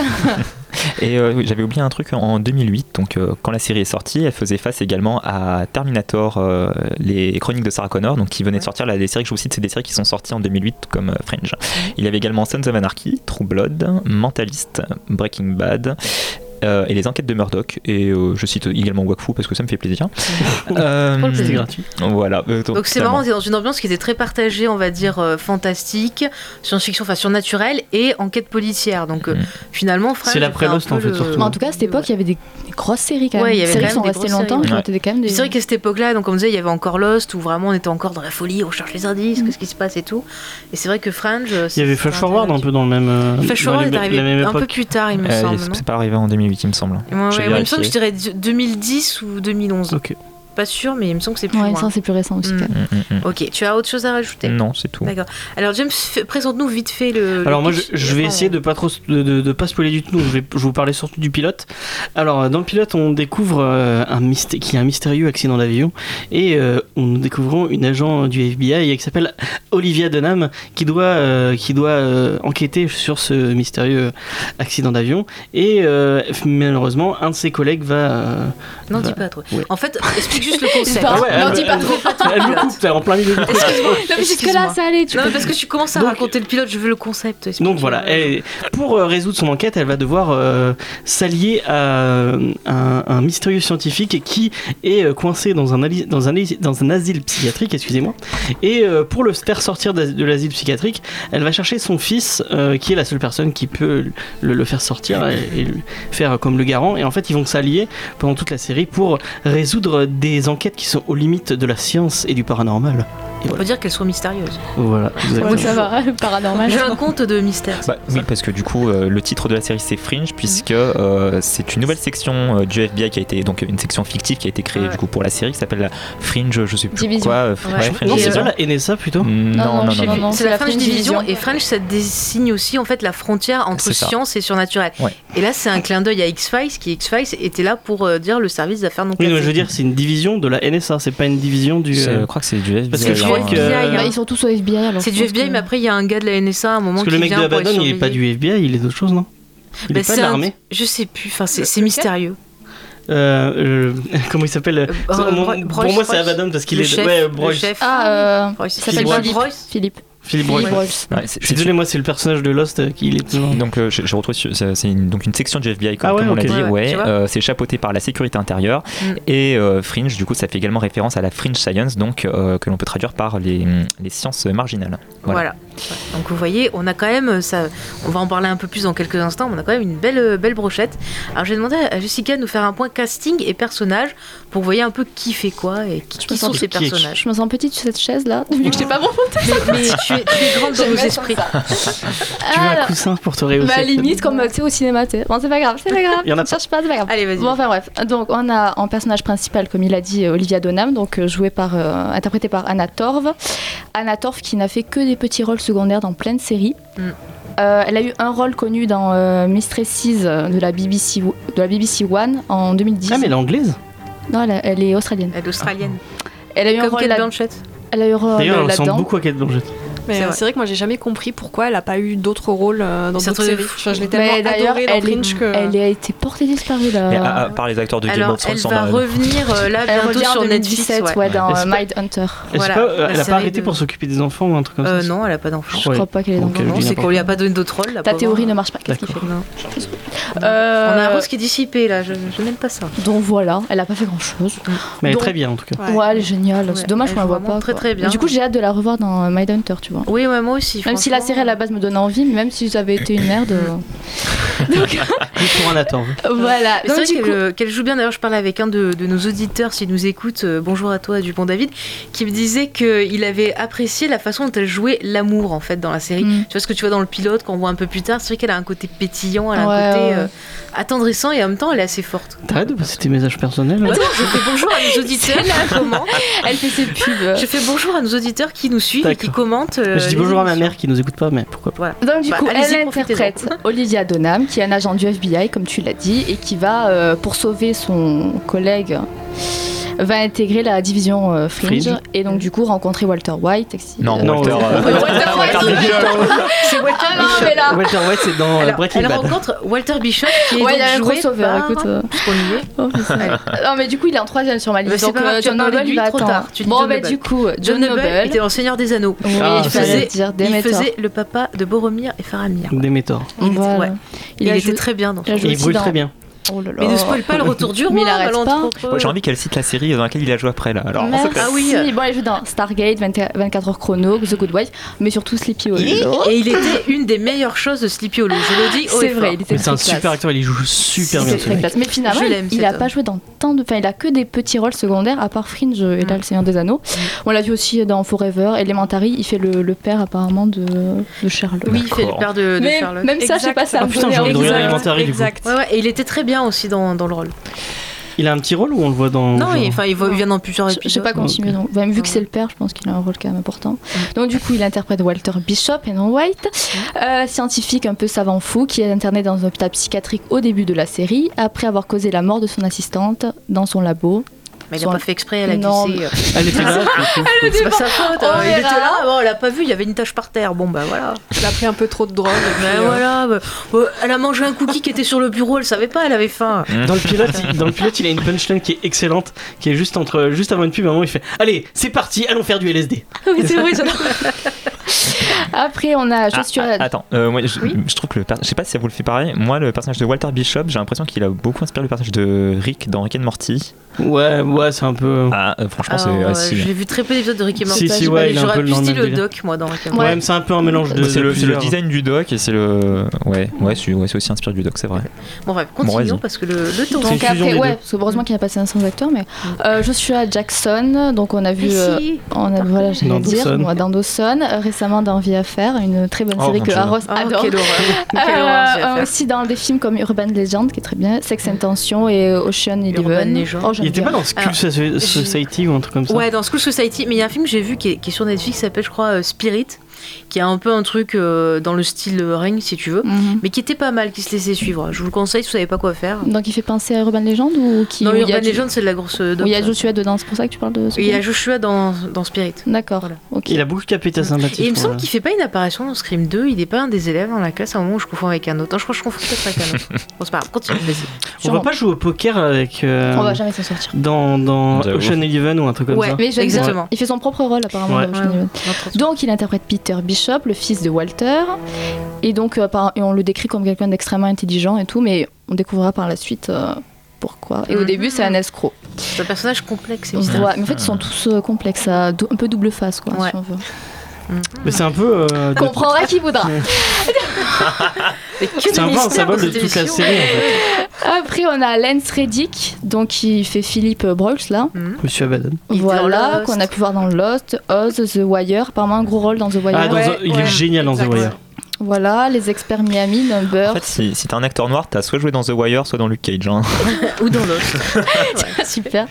Et euh, oui, j'avais oublié un truc en deux mille huit, donc euh, quand la série est sortie, elle faisait face également à Terminator, euh, les chroniques de Sarah Connor, donc qui venaient de sortir. Là, les séries que je vous cite, c'est des séries qui sont sorties en deux mille huit comme euh, Fringe. Il y avait également Sons of Anarchy, True Blood, Mentalist, Breaking Bad. euh, et les enquêtes de Murdoch, et euh, je cite également Wakfu parce que ça me fait plaisir. Euh, Pour le plaisir. C'était gratuit. Voilà. euh, Donc c'est totalement. marrant, on est dans une ambiance qui était très partagée, on va dire euh, fantastique, science-fiction, enfin surnaturelle et enquête policière. Donc euh, Mhm. finalement, Fringe C'est l'après fait un Lost, peu en fait, le- surtout. Mais en tout cas, à cette époque, il y avait des, des grosses séries quand même. Ouais, il y des avait séries quand qui sont même des restées grosses longtemps, séries, qui ouais. ont été quand même des. C'est vrai qu'à cette époque-là, donc comme on disait, il y avait encore Lost où vraiment on était encore dans la folie, on cherche les indices, Mhm. qu'est-ce qui se passe et tout. Et c'est vrai que Fringe, Il y avait Flash Forward un peu dans le même. euh, Flash dans Forward les- est arrivé la même un peu époque. plus tard, il me Euh, semble. c'est pas arrivé en deux mille huit, il me semble. non Ouais, J'ai ouais, moi, il me semble que je vérifié. dirais deux mille dix ou deux mille onze. Ok. Pas sûr, mais il me semble que c'est plus Ouais, loin. ça, c'est plus récent aussi. Mm. quand même. Mm, mm, mm. Ok, tu as autre chose à rajouter? Non, c'est tout. D'accord. Alors James, f- présente-nous vite fait le. le Alors moi je, pitch. je vais Enfin, essayer de pas trop de, de, de pas spoiler du tout. Je vais, je vais vous parler surtout du pilote. Alors dans le pilote on découvre euh, un mysté- qu'il y a un mystérieux accident d'avion et euh, nous découvrons une agent du F B I qui s'appelle Olivia Dunham qui doit euh, qui doit euh, enquêter sur ce mystérieux accident d'avion et euh, malheureusement un de ses collègues va. euh, Non, va- dis pas trop. Ouais. En fait, explique juste le concept. Pas- Ah ouais, non, elle- dis pas elle- trop. Elle me coupe t'es en plein milieu du truc. Excuse-moi. Non, mais jusque-là, Excuse-moi. ça allait. Tu Non, peux- mais parce que tu commences à Donc- raconter le pilote, je veux le concept. explique. Donc voilà, elle- pour euh, résoudre son enquête, elle va devoir euh, s'allier à euh, un, un mystérieux scientifique qui est euh, coincé dans un, ali- dans, un, ali- dans un asile psychiatrique, excusez-moi. Et euh, pour le faire sortir de, de l'asile psychiatrique, elle va chercher son fils, euh, qui est la seule personne qui peut le, le faire sortir et, et le faire comme le garant. Et en fait, ils vont s'allier pendant toute la série pour résoudre des enquêtes qui sont aux limites de la science et du paranormal. Et On peut voilà. dire qu'elle soit mystérieuse. Voilà, exactement. Ouais, ça va, le paranormal. J'ai un conte de mystère. Bah, oui, parce que du coup, euh, le titre de la série c'est Fringe, puisque euh, c'est une nouvelle section euh, du F B I qui a été donc une section fictive qui a été créée Ouais. du coup pour la série qui s'appelle la Fringe, je sais plus Division. quoi. euh, Ouais. Fringe Non, c'est Division. pas la N S A plutôt. Non, non, non, je sais non. plus. C'est la la French French Division Division. et French ça désigne aussi en fait la frontière entre C'est ça. science et surnaturel. Ouais. Et là c'est un clin d'œil à X-Files qui X-Files était là pour euh, dire le service d'affaires non Oui, classées. mais je veux dire, c'est une division de la N S A, c'est pas une division du. C'est- euh, Je crois que c'est du F B I. Parce que je hein. crois que- hein. Bah, ils sont tous au F B I alors. C'est je du pense F B I, que- mais après il y a un gars de la N S A à un moment Parce que qui le mec vient de pour les Abaddon, il est pas surveiller. du F B I, il est d'autre chose, non? Il Bah, est pas c'est de un- l'armée. Je sais plus, enfin c'est Le- c'est lequel mystérieux. Euh, euh, comment il s'appelle Euh, C'est- Bro- mon- Bro- Pour moi, c'est Broyce. Abaddon parce qu'il Le est. chef, Ouais, le Broyce. chef. Ah, euh, Broyce. il s'appelle Broyce. Philippe. Broyce. Philippe. Philippe Broyles. Broyles. Ouais, Je c'est- suis c'est désolé, moi c'est le personnage de Lost euh, qui il est toujours. Donc euh, je, je retrouve sur- c'est c'est une, donc une section du F B I comme, Ah ouais, comme on ok. l'a dit, Ouais, ouais, ouais, tu vois. euh, c'est chapeauté par la sécurité intérieure Mm. et euh, Fringe, du coup ça fait également référence à la Fringe Science, donc euh, que l'on peut traduire par les, les sciences marginales. Voilà. Voilà. Donc vous voyez, on a quand même ça. On va en parler un peu plus dans quelques instants. Mais on a quand même une belle belle brochette. Alors j'ai demandé à Jessica de nous faire un point casting et personnages pour vous voyez un peu qui fait quoi et qui, qui me sont sens ces qui est qui. personnages. Je me sens petite sur cette chaise là, vu que je sais pas bon. Mais, mais tu, es, tu es grande dans Je nos vais mettre esprits. comme ça. Tu veux un Alors, coussin pour te rehausser? bah limite comme tu sais au cinéma, tu sais. Bon c'est pas grave, c'est pas grave. Il y en a pas. Cherche pas, c'est pas grave. Allez, vas-y. Bon enfin bref, donc on a en personnage principal, comme il a dit, Olivia Donham, donc euh, jouée par, euh, interprétée par Anna Torv. Anna Torv qui n'a fait que des petits rôles secondaires dans plein de séries. Mm. Euh, elle a eu un rôle connu dans euh, Mistresses de la B B C, de la B B C One en deux mille dix. Ah, mais elle est anglaise. Non, elle, elle est australienne. Elle est australienne. Elle a eu un Comme rôle Kate là- Blanchett. Elle a eu un rôle D'ailleurs, elle ressemble là-dedans. beaucoup à Kate Blanchett. Mais C'est euh, vrai. c'est vrai que moi j'ai jamais compris pourquoi elle a pas eu d'autres rôles euh, dans C'est un d'autres truc de séries. fou. Enfin, je l'ai tellement Mais d'ailleurs, adorée dans elle, est- Fringe que. elle a été portée disparue là. Mais à, à part les acteurs de Game Alors of Thrones, elle sans va mal. revenir euh, là Elle bientôt revient en sur deux mille Netflix. dix-sept, ouais. ouais, dans Mais euh, c'est pas- Mindhunter. Elle, Voilà, sait pas, euh, la elle a pas série arrêté de- pour s'occuper des enfants ou un truc comme Euh, ça. non, elle a pas d'enfant. Je Ouais. crois pas qu'elle est dans Ok, le je Non, dis c'est n'importe qu'on lui a pas donné d'autres rôles. la Ta pauvre. théorie ne marche pas. Qu'est-ce qu'il fait Non. Euh, On a un rose qui est dissipé là, je, je n'aime pas ça. Donc voilà, elle a pas fait grand chose. Mais elle est Donc- très bien en tout cas. Ouais, elle est géniale. Ouais, C'est dommage elle qu'on la joue voit vraiment pas. très, quoi. très bien. Mais du coup, j'ai hâte de la revoir dans euh, Mindhunter, tu vois. Oui, ouais, moi aussi. Même si la franchement. série à la base me donne envie, mais même si j'avais été une merde. euh, Donc Juste pour un attendre. voilà. Mais c'est Donc, vrai du qu'elle coup, euh, qu'elle joue bien. D'ailleurs, je parlais avec un de, de nos auditeurs, s'il nous écoute, euh, bonjour à toi, Dupont David, qui me disait qu'il avait apprécié la façon dont elle jouait l'amour en fait dans la série. Mm. Tu vois ce que tu vois dans le pilote qu'on voit un peu plus tard. C'est vrai qu'elle a un côté pétillant, elle a Ouais, un côté ouais. euh, attendrissant et en même temps, elle est assez forte. T'arrêtes de passer tes messages personnels là. Attends, je fais bonjour à nos auditeurs là, comment elle fait ses pubs. Je fais bonjour à nos auditeurs qui nous suivent et qui D'accord. commentent. euh, Je dis les bonjour à ma émissions. mère qui nous écoute pas, mais pourquoi pas. Voilà. Donc du Bah, coup, allez-y, elle profitez-en. interprète Olivia Donham, qui est un agent du F B I, comme tu l'as dit, et qui va, euh, pour sauver son collègue, va intégrer la division euh, Fringe, Fringe. et donc du coup rencontrer Walter White. ex- Non, euh, Non, Walter, Walter- euh, Walter White, C'est Walter Ah non, Bishop. mais là. Walter White, c'est dans euh, Alors, Breaking elle Bad. rencontre Walter Bishop qui est Ouais, il y a un donc joué crossover, par... écoute. euh. Parce qu'on y est. Oh, mais ça- non mais du coup il est en troisième sur ma Bah, liste, c'est donc pas grave, euh, tu as John parlé de Noble lui il va trop attendre. tard, tu dis Bon John bah Noble. du coup John John Noble Noble, était dans Seigneur des Anneaux. oui, Ah, il c'est fallait vrai. dire Il Denethor. faisait le papa de Boromir et Faramir. Démétor. Il était- Voilà. ouais. Il, Il, a était joué- très bien dans il a ce joué Et il aussi brûle dans- très bien. Oh là là. Mais ne spoil pas le retour du Mais roi, il arrête pas. malencontreux. Ouais, j'ai envie qu'elle cite la série dans laquelle il a joué après là. Alors, Merci. Ah oui. Bon, il joue dans Stargate, vingt-quatre heures chrono, The Good Wife, mais surtout Sleepy Hollow. Et il était une des meilleures choses de Sleepy Hollow, je le dis haut et C'est fort. vrai, il était Mais c'est un très classe. super acteur, il joue super Il bien était ce très mec. classe. Mais finalement, Je il- l'aime, il cet a homme. pas joué dans tant de. Enfin, il a que des petits rôles secondaires, à part Fringe et là, Le Seigneur des Anneaux. On l'a vu aussi dans Forever, Elementary, il fait le, le père apparemment de, de Sherlock. Oui, il fait le D'accord. père de, de Mais Sherlock. même ça, je sais pas, ça Ah me putain, donnait j'ai envie de envie. regarder Elementary, du coup. Exact. Ouais, ouais, et il était très bien aussi dans, dans le rôle. Il a un petit rôle ou on le voit dans. Non, genre- il, enfin, il, va- il vient dans plusieurs J'ai épisodes. pas continué, Ok. donc bah, vu que c'est le père, je pense qu'il a un rôle quand même important. Donc du coup, il interprète Walter Bishop et non White, euh, scientifique un peu savant fou qui est interné dans un hôpital psychiatrique au début de la série, après avoir causé la mort de son assistante dans son labo. Mais il Son- n'a pas fait exprès, elle a Non, glissé. Elle était là. C'est pas sa faute, On hein, il était verra. là, bon, elle a pas vu, il y avait une tache par terre. Bon, bah voilà. Elle a pris un peu trop de drogue. et puis, Ben euh, voilà, bah, bah, elle a mangé un cookie qui était sur le bureau, elle savait pas, elle avait faim. Dans le pilote, il, dans le pilote, il a une punchline qui est excellente, qui est juste entre, juste avant une pub, à un moment, il fait allez, c'est parti, allons faire du L S D. Oui, c'est vrai, j'adore. Après, on a Ah, Joshua. ah, attends, euh, moi, je, Oui. je trouve que le per- je sais pas si ça vous le fait pareil. Moi, le personnage de Walter Bishop, j'ai l'impression qu'il a beaucoup inspiré le personnage de Rick dans Rick and Morty. Ouais, ouais, c'est un peu. Ah, euh, franchement, Alors, c'est euh, assez. J'ai vu très peu d'épisodes de Rick et Morty. Si, si, j'ai ouais, pas- il est un J'aurais peu plus dans le dit même le délire. doc, moi, dans Rick et Ouais, Morty. mais c'est un peu un mélange de. c'est le, de c'est le plusieurs. design du doc et c'est le. Ouais, ouais, c'est ouais, c'est aussi inspiré du doc, c'est vrai. Bon, bref, Bon, continuons vas-y. parce que le, le temps. C'est une Donc fusion après, des ouais, deux. parce que heureusement qu'il a passé un sans acteur, mais euh, Joshua Jackson, donc on a vu, euh, Ici. on a voilà, j'allais Dans dire, Dawson. moi, dans Dawson, euh, récemment dans Vie à faire, une très bonne Oh, série mon que Dieu. Arros Oh, adore. quelle horreur. Quelle horreur, Euh, j'ai à faire. aussi dans des films comme Urban Legend, qui est très bien, Sex and Tension et Ocean Urban Eleven. Legend. Oh, j'aime Il était bien. pas dans Skull Alors, Soci- Society ou un truc comme ça. Ouais, dans School Society, mais il y a un film que j'ai vu qui est, qui est sur Netflix qui s'appelle, je crois, euh, Spirit, qui a un peu un truc euh, dans le style euh, Ring, si tu veux, Mhm. mais qui était pas mal, qui se laissait suivre. Je vous le conseille si vous savez pas quoi faire. Donc il fait penser à Urban Legend ou qui Non, où il y Urban a du- Legend, c'est de la grosse où dope. il y a ça. Joshua dedans, c'est pour ça que tu parles de ce Et il y a film. Joshua dans, dans Spirit. D'accord, Voilà. ok. Il a beaucoup capé ta sympathie. Et il me je semble crois. qu'il fait pas une apparition dans Scream deux, il est pas un des élèves dans la classe à un moment où je confonds avec un autre. Non, je crois que je confonds peut-être avec un autre. Bon, c'est pas grave, continue, vas-y. On va pas jouer au poker avec. euh, On va jamais s'en sortir. dans, dans J'avoue. Ocean Eleven ou un truc comme Ouais. ça. Mais j'aime Exactement. bien. Il fait son propre rôle apparemment Ouais. dans Ocean Eleven. Donc il interprète Peter Bishop, le fils de Walter, et donc euh, par- et on le décrit comme quelqu'un d'extrêmement intelligent et tout, mais on découvrira par la suite euh, pourquoi. Et au Mhm. début c'est un escroc. C'est un personnage complexe. et Ouais, mystérieux. mais en fait ils sont tous euh, complexes, à dou- un peu double face quoi, Ouais. si on veut. Mais c'est un peu. euh, de- Comprendra qui voudra. Mais que C'est de un peu un mystère symbole dans de cette toute la émission. série en fait. Après on a Lance Reddick, donc qui fait Philippe Broyles là. Mhm. Monsieur Abaddon. Il était dans Voilà, Lost. qu'on a pu voir dans Lost, Oz, The Wire, apparemment un gros rôle dans The Wire. Ah, dans Ouais, The- il est ouais, génial dans The exact. Wire. Voilà, les experts Miami, Number. En fait, si, si t'es un acteur noir, t'as soit joué dans The Wire, soit dans Luke Cage. Hein. Ou dans l'autre. Super.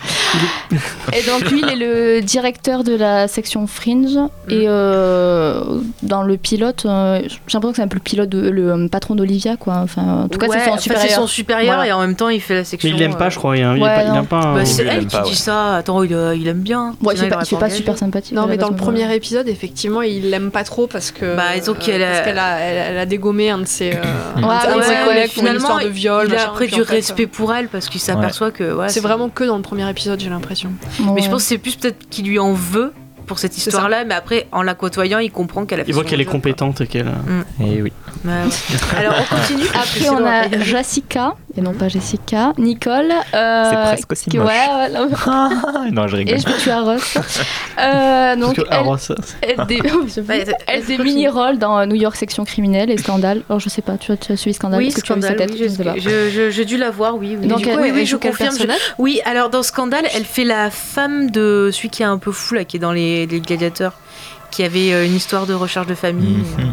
Et donc lui, il est le directeur de la section Fringe. Et euh, dans le pilote, euh, j'ai l'impression que c'est un peu le pilote, de, le euh, patron d'Olivia, quoi. Enfin, en tout cas, Ouais, c'est son enfin, supérieur. c'est son supérieur Voilà. et en même temps il fait la Mais section. il l'aime pas, euh, je crois. Il, a- il, Ouais, est pas- il non. a pas un. Bah, c'est il elle aime qui pas, dit ouais. ça. Attends, il, euh, il aime bien. Bon, il Sinon, fait pas, aurait il fait pas engagé. super sympathique. Non, à mais la dans le base, premier épisode, effectivement, il l'aime pas trop parce que. Bah, disons qu'elle a- parce qu'elle a, elle, elle a dégommé un de ses, euh, un de Ouais, ses ouais, collègues ouais, pour une finalement, histoire de viol. Il a machin, après puis du en fait, respect pour elle parce qu'il s'aperçoit que. ouais, C'est vraiment que dans le premier épisode, j'ai l'impression. Ouais. Mais je pense que c'est plus peut-être qu'il lui en veut pour cette C'est histoire-là, mais après, en la côtoyant, il comprend qu'elle a fait Il voit son qu'elle est job, compétente et qu'elle. Et oui. quoi. Ouais, ouais. Alors, on continue. Après, on a Jessica, et non pas Jessica, Nicole. euh, C'est presque aussi qui- moche. Ouais, ouais, non, non, je rigole. et je vais tuer à Ross. Euh, donc, Parce que elle, Arros, ça- elle, des, Ouais, elle des mini-rôles dans New York Section Criminelle et Scandale. Alors, je sais pas, tu as, tu as suivi Scandale Oui, Est-ce que tu as vu sa Scandale, tête oui, Je sais pas. je- je- je- j'ai dû la voir, oui. oui. Donc, Du coup, elle- oui, elle oui, je joue quel confirme. je- personnage Oui, alors dans Scandale, elle fait la femme de celui qui est un peu fou, là, qui est dans les, les gladiateurs, qui avait euh, une histoire de recherche de famille. Mhm.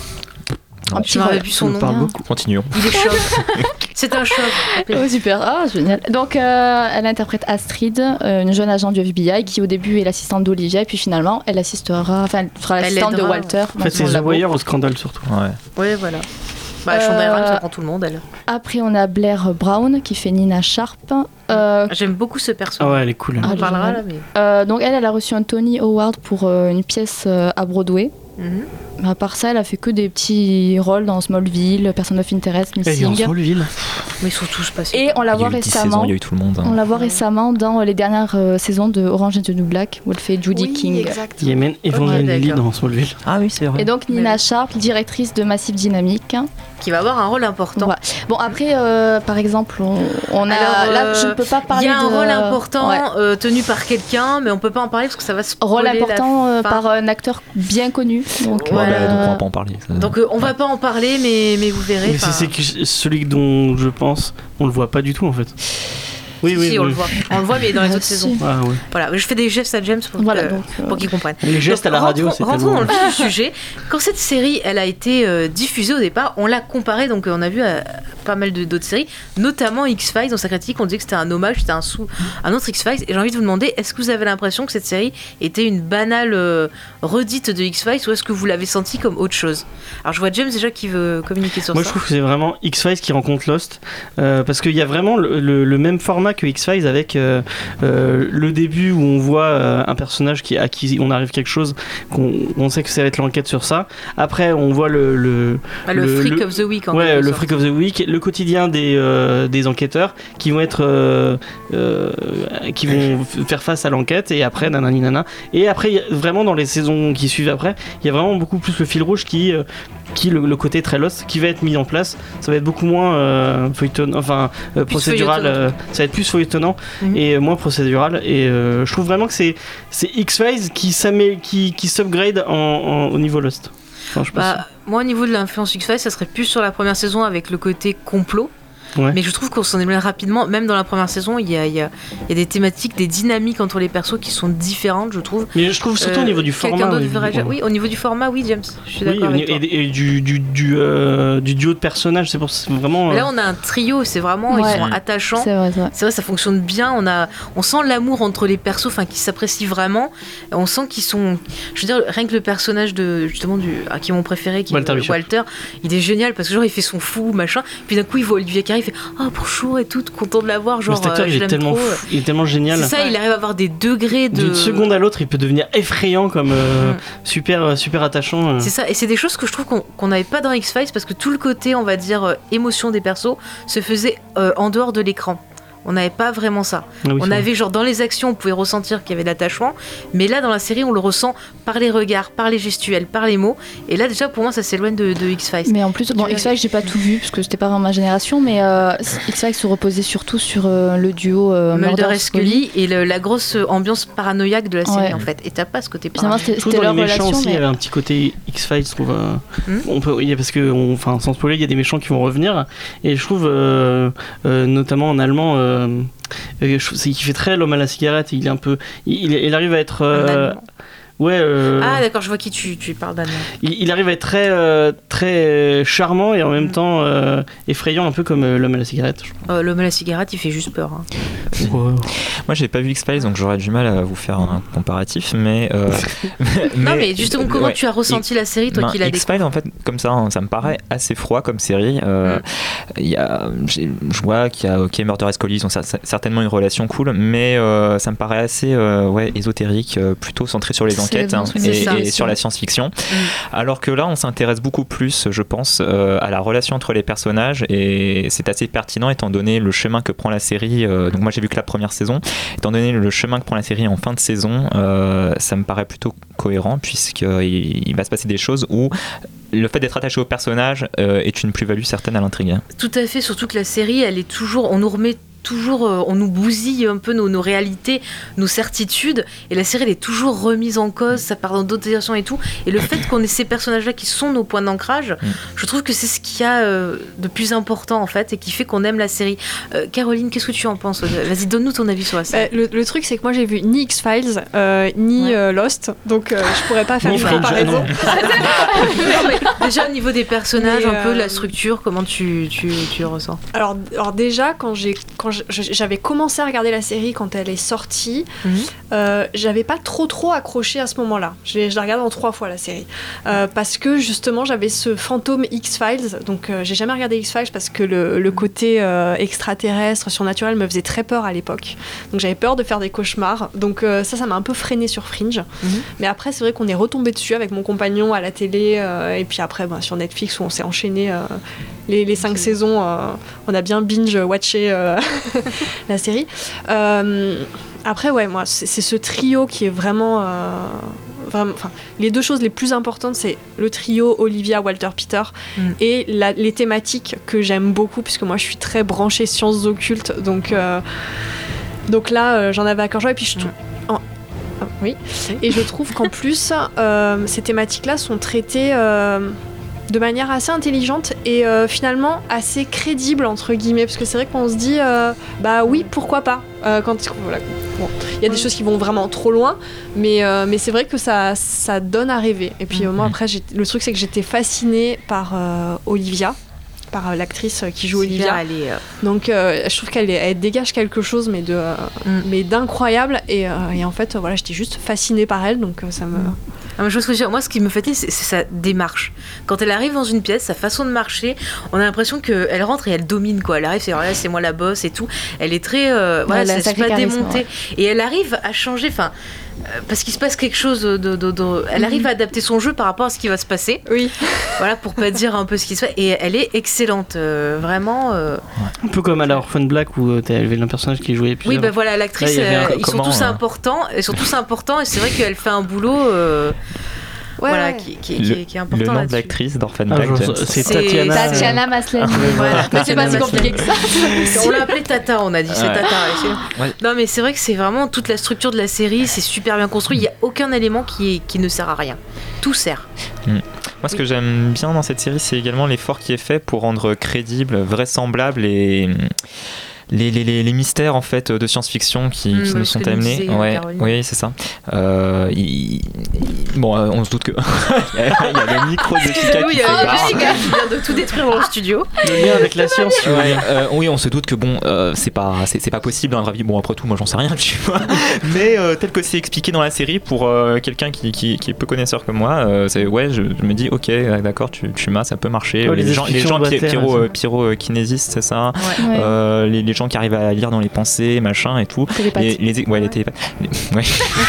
Un Je petit me rappelle rôle. plus ça son me nom. parle beaucoup. Continuons. Il est chauve. C'est un chauve. Oh, super, ah, génial. Donc, euh, elle interprète Astrid, euh, une jeune agent du F B I qui, au début, est l'assistante d'Olivia, et puis finalement, elle assistera, enfin, elle sera Elle l'assistante de l'aidera. Walter. En dans fait, son c'est The labo. Wire au scandale surtout. Ouais. Ouais, voilà. Bah, Shonda Euh, Rhimes, ça prend tout le monde, elle. Après, on a Blair Brown qui fait Nina Sharp. Euh, J'aime beaucoup ce perso. Ah ouais, elle est cool. On Ah, en parlera génial. là, mais. euh, donc, elle, elle a reçu un Tony Award pour euh, une pièce euh, à Broadway. Mhm. Mais à part ça, elle a fait que des petits rôles dans Smallville, Person of Interest, Elle est en Missing. Smallville. Mais ils sont tous passés. Et on la Il y voit a eu dix récemment. saisons, il y a eu tout le monde. hein. On la voit récemment dans les dernières euh, saisons de Orange is the New Black où elle fait Judy Oui, King. exact. Yemen Evangeline Ouais, Lilly d'accord. dans Smallville. Ah oui, c'est vrai. Et donc Nina Sharp, directrice de Massive Dynamic. Qui va avoir un rôle important. Voilà. Bon après, euh, par exemple, on, on a Alors, là, euh, je ne peux pas Il parler y a un de rôle important Ouais. euh, tenu par quelqu'un, mais on peut pas en parler parce que ça va se Rôle important euh, par un acteur bien connu. Donc, Ouais, Voilà. bah, donc on va pas en parler. ça. Donc euh, on va pas en parler, mais, mais vous verrez. Mais c'est- enfin, c'est que celui dont je pense, on le voit pas du tout en fait. Oui, si, oui, si, on oui. le voit. On le voit, mais dans les Ah, autres si. saisons. Ah, ouais. Voilà, je fais des gestes à James pour, Voilà, que- donc, euh, pour qu'il comprenne. Les gestes Donc, à la radio, rentrons- c'est rentrons tellement. dans le vif du sujet. Quand cette série, elle a été euh, diffusée au départ, on l'a comparée, donc euh, on a vu euh, pas mal de- d'autres séries, notamment X-Files. Dans sa critique, on disait que c'était un hommage, c'était un sous, un autre X-Files. Et j'ai envie de vous demander, est-ce que vous avez l'impression que cette série était une banale euh, redite de X-Files, ou est-ce que vous l'avez senti comme autre chose? Alors je vois James déjà qui veut communiquer sur Moi, je ça. trouve que c'est vraiment X-Files qui rencontre Lost. euh, parce qu'il y a vraiment le, le- le même format que X-Files avec euh, euh, le début où on voit euh, un personnage qui, à qui on arrive quelque chose, qu'on on sait que ça va être l'enquête sur ça. Après, on voit le. le Bah, le, le- freak le- of the week. En ouais, quelque le sorte. Freak of the Week, le quotidien des, euh, des enquêteurs qui vont être euh, euh, qui vont f- faire face à l'enquête et après nanani nana. Et après, y a- vraiment dans les saisons qui suivent après, il y a vraiment beaucoup plus le fil rouge qui euh, qui le, le côté très Lost qui va être mis en place. Ça va être beaucoup moins euh, feuilleton, enfin euh, Plus procédural. feuilletonnant. euh, ça va être plus feuilletonnant Mhm. et euh, moins procédural. Et euh, je trouve vraiment que c'est c'est X-Files qui s'amé- qui qui s'upgrade en, en- au niveau Lost. Enfin, je pense. Bah, moi, au niveau de l'influence X-Files, ça serait plus sur la première saison avec le côté complot. Ouais. Mais je trouve qu'on s'en éloigne rapidement. Même dans la première saison, il y a, il y, a, il y a des thématiques, des dynamiques entre les persos qui sont différentes, je trouve. Mais je trouve surtout Euh, au niveau du quelqu'un format. d'autre oui, veut réagir ouais. Oui, au niveau du format, oui, James. Je suis Oui, d'accord avec toi. et, et du, du, du, euh, du duo de personnages, c'est pour c'est vraiment. euh, Là, on a un trio, c'est vraiment, Ouais. ils sont attachants. c'est vrai, c'est vrai. C'est vrai, ça fonctionne bien. On, a, on sent l'amour entre les persos, enfin, qui s'apprécient vraiment. On sent qu'ils sont. Je veux dire, rien que le personnage de, justement, du, à qui est mon préféré, qui Walter est Bishop. Walter, il est génial parce que, genre, il fait son fou, machin. Puis d'un coup, il voit Olivia qui arrive, il fait oh, bonjour et tout, content de la voir. mais Genre, cet acteur, euh, il je est l'aime tellement, trop. fou- il est tellement génial. C'est ça, il arrive à avoir des degrés de. D'une seconde à l'autre, il peut devenir effrayant comme euh, Mm. super, euh, super attachant. euh. C'est ça, et c'est des choses que je trouve qu'on qu'on n'avait pas dans X-Files parce que tout le côté, on va dire, euh, émotion des persos se faisait euh, en dehors de l'écran. on n'avait pas vraiment ça. Ah oui, on ça. avait genre dans les actions, on pouvait ressentir qu'il y avait de l'attachement, mais là dans la série, on le ressent par les regards, par les gestuels, par les mots. Et là déjà pour moi, ça s'éloigne de, de X-Files. Mais en plus, bon, X-Files, j'ai pas tout vu parce que c'était pas vraiment ma génération, mais euh, X-Files se reposait surtout sur euh, le duo euh, Mulder et Scully et le, la grosse ambiance paranoïaque de la série Ouais. en fait. Et t'as pas ce côté Finalement, paranoïaque. c'était, Je trouve c'était dans leur les méchants relation. aussi, il y Mais... avait un petit côté X-Files, je trouve. euh, Hmm. on peut, il y a- parce que, on- enfin, sans spoiler, il y a des méchants qui vont revenir. Et je trouve, euh, euh, notamment en allemand, euh, euh, je trouve, c'est qu'il fait très l'homme à la cigarette. Il est un peu, il, il arrive à être, euh, Allemand. ouais. euh, Ah d'accord, je vois qui tu, tu parles d'Anna. il, il arrive à être très, euh, très charmant et en même Mm. temps euh, effrayant, un peu comme euh, l'homme à la cigarette. je Euh, L'homme à la cigarette, il fait juste peur. Hein. trouve. Ouais. Moi, j'ai pas vu X-Files, donc j'aurais du mal à vous faire un comparatif, mais. euh, Non mais justement, euh, comment ouais. tu as ressenti la série, toi Ben, qui l'as découvert? X-Files, en fait, comme ça, hein, ça me paraît assez froid comme série. Euh, il y a, j'ai- je vois qu'il y a ok, Mulder et Scully, ils ont cer- certainement une relation cool, mais euh, ça me paraît assez euh, ouais, ésotérique, euh, plutôt centré sur les C'est enquêtes bon, hein, c'est et, ça. et sur la science-fiction. Mm. Alors que là, on s'intéresse beaucoup plus, je pense, euh, à la relation entre les personnages, et c'est assez pertinent étant donné le chemin que prend la série. Euh, donc moi, j'ai vu que la première saison. Étant donné le chemin que prend la série en fin de saison, euh, ça me paraît plutôt cohérent, puisqu'il il va se passer des choses où le fait d'être attaché au personnage euh, est une plus-value certaine à l'intrigue. Tout à fait, surtout que la série, elle est toujours, on nous remet toujours, euh, on nous bousille un peu nos, nos réalités, nos certitudes, et la série elle est toujours remise en cause, ça part dans d'autres directions et tout, et le fait qu'on ait ces personnages-là qui sont nos points d'ancrage, Mm. je trouve que c'est ce qu'il y a euh, de plus important en fait, et qui fait qu'on aime la série. Euh, Caroline, qu'est-ce que tu en penses? Vas-y, donne-nous ton avis sur la série. Bah, le, le truc, c'est que moi, j'ai vu ni X-Files, euh, ni Ouais. euh, Lost, donc euh, je pourrais pas faire Ni une Fringe, comparaison. non. Non, mais déjà au niveau des personnages, Mais, un peu euh, la structure, comment tu, tu, tu le ressens? Alors, alors déjà, quand j'ai quand je- je- j'avais commencé à regarder la série quand elle est sortie, Mhm. euh, j'avais pas trop trop accroché à ce moment-là. Je, l'ai- je la regardé en trois fois la série Euh, parce que justement j'avais ce fantôme X-Files. Donc euh, j'ai jamais regardé X-Files parce que le, le côté euh, extraterrestre, surnaturel me faisait très peur à l'époque. Donc j'avais peur de faire des cauchemars. Donc euh, ça, ça m'a un peu freiné sur Fringe. Mhm. Mais après, c'est vrai qu'on est retombé dessus avec mon compagnon à la télé euh, et puis après bah, sur Netflix où on s'est enchaîné euh, les, les cinq saisons. euh, on a bien binge-watché euh, la série. Euh, après, ouais, moi, c'est c'est ce trio qui est vraiment. euh, vraiment enfin, les deux choses les plus importantes, c'est le trio Olivia, Walter, Peter Mm. et la- les thématiques que j'aime beaucoup, puisque moi, je suis très branchée sciences occultes. Donc, euh, donc là, euh, j'en avais à cœur joie. Et puis, je trouve. en- ah, oui. Et je trouve qu'en plus, euh, ces thématiques-là sont traitées. euh, de manière assez intelligente et euh, finalement assez crédible entre guillemets, parce que c'est vrai qu'on se dit euh, bah oui, pourquoi pas euh, quand voilà. Bon, il y a des choses qui vont vraiment trop loin, mais euh, mais c'est vrai que ça ça donne à rêver. Et puis euh, moi après j'ai- le truc c'est que j'étais fascinée par euh, Olivia, par euh, l'actrice qui joue Olivia. Elle est, euh, Donc euh, je trouve qu'elle est- elle dégage quelque chose mais de euh, Mm. mais d'incroyable et, euh, et en fait euh, voilà, j'étais juste fascinée par elle, donc euh, ça me Ah, mais je vois ce que je veux dire. Moi, ce qui me fait, c'est c'est sa démarche. Quand elle arrive dans une pièce, sa façon de marcher, on a l'impression qu'elle rentre et elle domine, quoi. Elle arrive, c'est voilà, c'est moi la boss et tout. Elle est très. euh, voilà, elle a un elle se sacré pas charisme, démonter. ouais. Et elle arrive à changer, enfin. euh, Parce qu'il se passe quelque chose de, de- de- Elle arrive à adapter son jeu par rapport à ce qui va se passer. oui. Voilà, pour pas dire un peu ce qui se passe. Et elle est excellente. euh, vraiment. euh, Un peu comme à la Orphan Black où tu avais un personnage qui jouait Oui, plusieurs. ben voilà, l'actrice, Là, il y avait un- euh, ils sont comment, tous euh, importants. Ils sont tous importants. Et c'est vrai qu'elle fait un boulot. euh, Ouais, voilà, ouais. qui, qui- Le, qui- qui est le important nom de là-dessus. l'actrice d'Orphan Ah, Black, genre, James. c'est C'est- Tatiana. Tatiana Maslany. Ah, ouais, voilà. Mais c'est pas si compliqué que ça. On l'a appelé Tata, on a dit, c'est Ouais. Tata. c'est- Ouais. Non, mais c'est vrai que c'est vraiment toute la structure de la série, c'est super bien construit. Il n'y a aucun élément qui, est- qui ne sert à rien. Tout sert. Moi, ce que j'aime bien dans cette série, c'est également l'effort qui est fait pour rendre crédible, vraisemblable et les, les, les, les mystères en fait de science-fiction qui, Mmh, qui ouais, nous ce sont que nous amenés. disait, Ouais, Caroline. oui, c'est ça. Euh, il- il- bon, euh, on se doute que il y a le micro de Chica Oui, qui il y se a barre. un gars qui vient de tout détruire dans le studio. Le lien avec la science, tu vois. Ouais, euh, oui, on se doute que bon, euh, c'est pas, c'est, c'est pas possible dans la vraie vie. Bon, après tout, moi, j'en sais rien, tu vois. Mais euh, tel que c'est expliqué dans la série pour euh, quelqu'un qui, qui, qui est peu connaisseur comme moi, euh, c'est ouais, je, je me dis, ok, d'accord, tu, tu m'as, ça peut marcher. Ouais, les, les gens, les explications gens de py- baptême, pyro, ça. euh, pyro-kinésistes, c'est ça. Ouais. Ouais. Euh, les, les gens qui arrivent à lire dans les pensées, machin et tout. Télépathe. Et les, ouais, les télépathes. Ouais.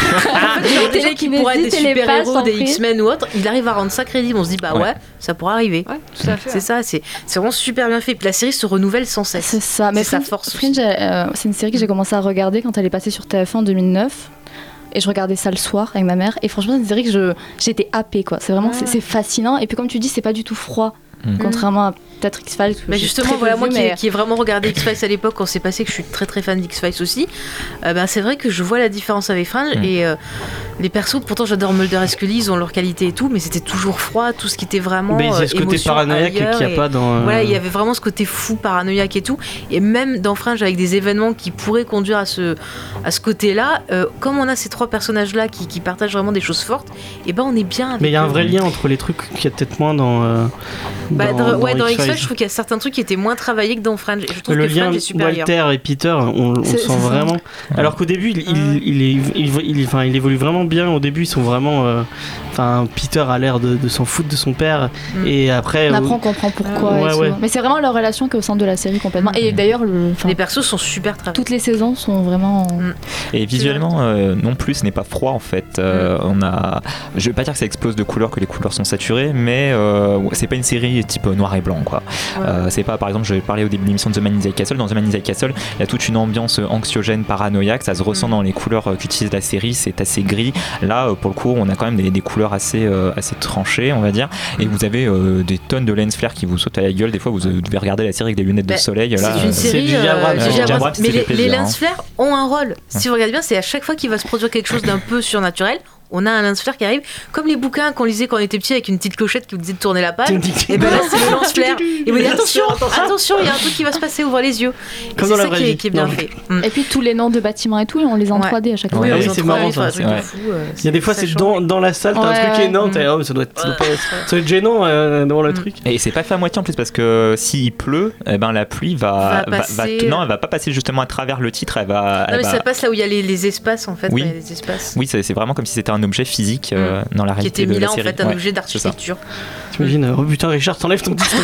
En fait, genre, des gens qui pourraient être des Télépathe, super-héros, des sans prix. X-Men ou autres, il arrive à rendre ça crédible. On se dit, bah ouais, Ouais. ça pourrait arriver. Ouais, tout à fait. C'est ça, c'est c'est vraiment super bien fait. Puis la série se renouvelle sans cesse. C'est ça, mais C'est sa Fringe, force aussi. Fringe, euh, c'est une série que j'ai commencé à regarder quand elle est passée sur T F un en deux mille neuf. Et je regardais ça le soir avec ma mère. Et franchement, c'est une série que je, j'étais happée, quoi. C'est vraiment, c'est, c'est fascinant. Et puis, comme tu dis, c'est pas du tout froid. Mm. Contrairement à peut-être X-Files. que Bah j'ai justement, très peu voilà, vu, moi qui, mais- ai, qui ai vraiment regardé X-Files à l'époque, quand c'est passé, que je suis très très fan d'X-Files aussi, euh, bah, c'est vrai que je vois la différence avec Fringe. Mm. Et euh, les persos, pourtant j'adore Mulder et Scully, ils ont leur qualité et tout, mais c'était toujours froid, tout ce qui était vraiment. Mais il y a euh, ce côté émotion paranoïaque qu'il ailleurs, n'y a et- pas dans. euh, Voilà, il y avait vraiment ce côté fou, paranoïaque et tout. Et même dans Fringe, avec des événements qui pourraient conduire à ce, à ce côté-là, euh, comme on a ces trois personnages-là qui, qui partagent vraiment des choses fortes, et ben on est bien avec Mais il y a un eux. vrai lien entre les trucs qu'il y a peut-être moins dans. euh, Bah, dans, dans- ouais, dans X-Files. X-Files, je trouve qu'il y a certains trucs qui étaient moins travaillés que dans Fringe. Et je trouve Le que lien Fringe est supérieur. Walter et Peter, on, on C'est- sent c'est ça. vraiment. Alors qu'au début, il, il, il, est- il, il- enfin, il évolue vraiment bien. Au début, ils sont vraiment. euh, Enfin, Peter a l'air de, de s'en foutre de son père. Mm. Et après. On euh, apprend, on comprend pourquoi. Ouais, et tout. ouais. Mais c'est vraiment leur relation qui est au centre de la série complètement. Et d'ailleurs, le, enfin, Les persos sont super travaillés. toutes les saisons sont vraiment. Mm. Et visuellement, euh, non plus, ce n'est pas froid en fait. Euh, on a, je vais pas dire que ça explose de couleurs, que les couleurs sont saturées, mais euh, c'est pas une série type noir et blanc quoi. Ouais. Euh, c'est pas, par exemple, je parlais au début de l'émission de The Man in the High Castle. Dans The Man in the High Castle, il y a toute une ambiance anxiogène, paranoïaque. Ça se ressent Mm. dans les couleurs euh, qu'utilise la série. C'est assez gris. Là, euh, pour le coup, on a quand même des, des couleurs assez, euh, assez tranchées, on va dire. Et vous avez euh, des tonnes de lens flares qui vous sautent à la gueule. Des fois, vous euh, devez regarder la série avec des lunettes Bah, de soleil. Là, C'est une euh, série. J J. Abrams. euh, Ouais, J J. J J. Abrams. Abrams, Mais ça fait les, les plaisir, lens flares ont un rôle. Si vous regardez bien, c'est à chaque fois qu'il va se produire quelque chose d'un peu surnaturel, on a un lens flare qui arrive. Comme les bouquins qu'on lisait quand on était petit avec une petite clochette qui vous disait de tourner la page. Et ben là, c'est le lens flare. Et vous dites attention, attention, il y a un truc qui va se passer, ouvre les yeux. Et Comme c'est dans la ça vraie qui est, vie. qui est bien Non. fait. Mm. Et puis tous les noms de bâtiments et tout, on les a en Ouais. trois D à chaque fois. Ouais, Ah oui, ils ont c'est trouvé marrant, un ça, truc c'est- de ouais. fou, euh, Il y a des fois, ça c'est change. dans, dans la salle, t'as un Ouais. truc énorme. Mm. t'as- Oh, mais ça doit être, ça doit pas Ouais. être- ça doit être gênant euh, devant le Mm. truc. Et c'est pas fait à moitié en plus parce que s'il pleut, eh ben la pluie va, Va passer- non, elle va pas passer justement à travers le titre, elle va. Non, elle mais va- ça passe là où il y a les, les espaces en fait. Oui. ouais, les espaces. Oui, c'est c'est vraiment comme si c'était un objet physique euh, dans la Qui réalité était de mis la là en série. fait, un Ouais, objet c'est ça. d'architecture. T'imagines, euh, oh putain, Richard, t'enlèves ton disque.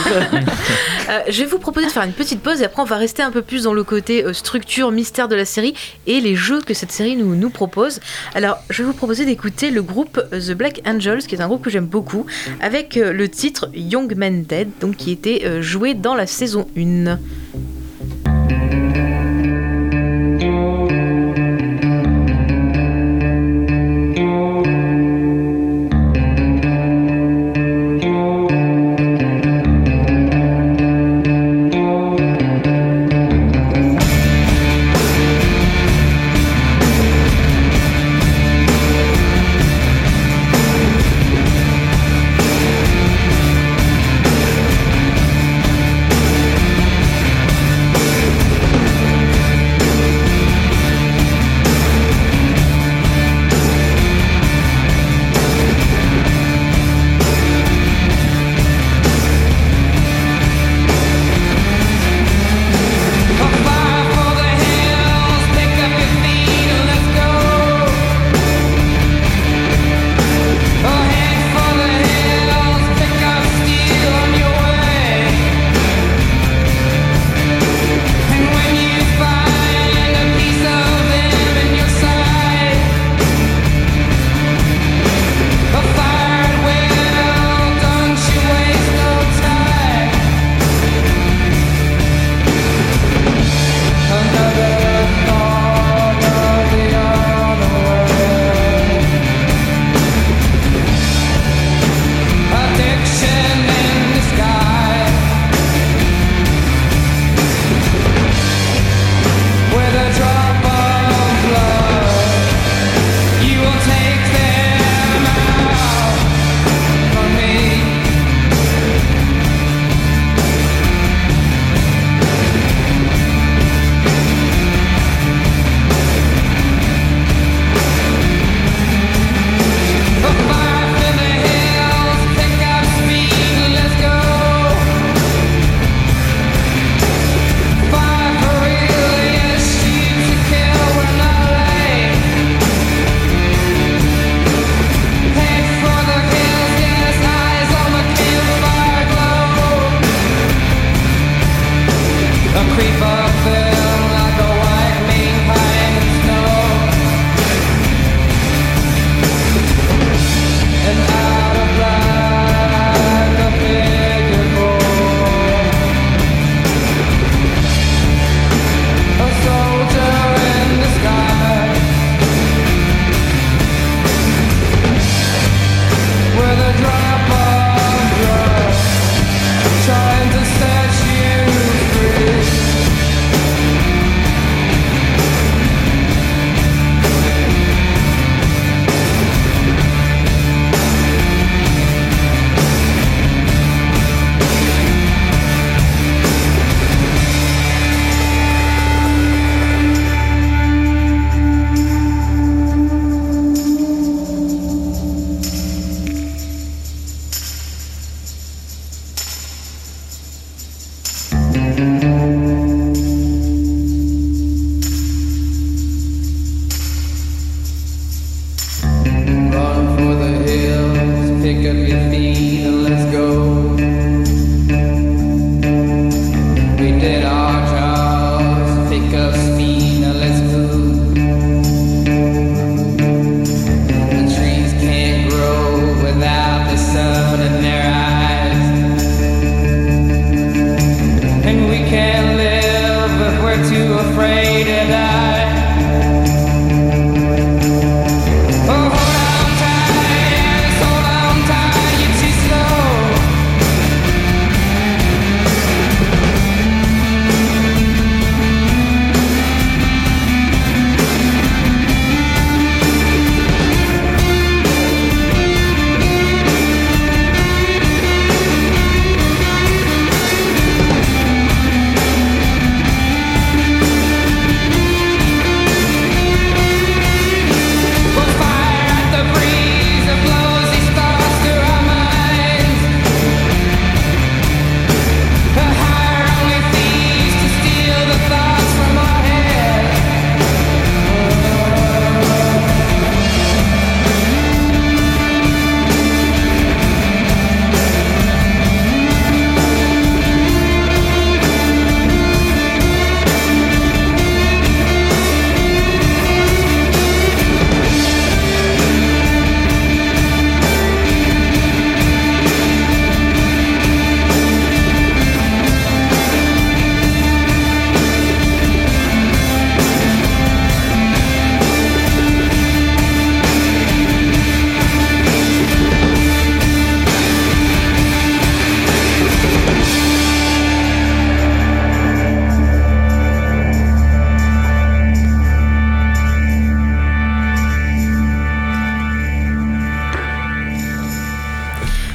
Euh, je vais vous proposer de faire une petite pause et après on va rester un peu plus dans le côté euh, structure, mystère de la série et les jeux que cette série nous, nous propose. Alors je vais vous proposer d'écouter le groupe euh, The Black Angels, qui est un groupe que j'aime beaucoup, avec euh, le titre Young Men Dead, donc qui était euh, joué dans la saison un.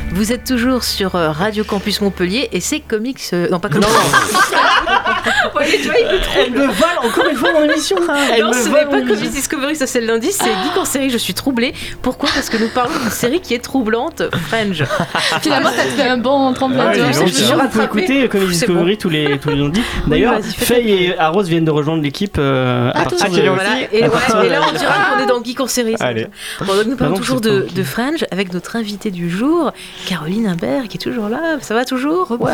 Vous êtes toujours sur euh, Radio Campus Montpellier et c'est Comics... Euh, non, pas Comics. Ouais, tu vois, il me Elle me vole encore une fois mon émission. Elle non, me ce vole n'est pas mon Comics émission. Discovery, ça c'est le lundi, c'est Geek en série. Je suis troublée. Pourquoi ? Parce que nous parlons d'une série qui est troublante, Fringe. Finalement, ça te fait un bon tremplin. Ouais, tu vois. dis donc, je me suis vous pouvez rattrapée. écouter Comics C'est Discovery tous les tous les lundis. D'ailleurs, vas-y, fais Faye ta et Arros viennent de rejoindre l'équipe euh, à Ah, partir tout- de. voilà. Et, ouais, partir et de- là, on dira qu'on est dans Geek en série. ça. Allez. Bon, donc nous parlons non, toujours c'est de, pas- de Fringe avec notre invitée du jour, Caroline Imbert, qui est toujours là. Ça va toujours ? Ouais,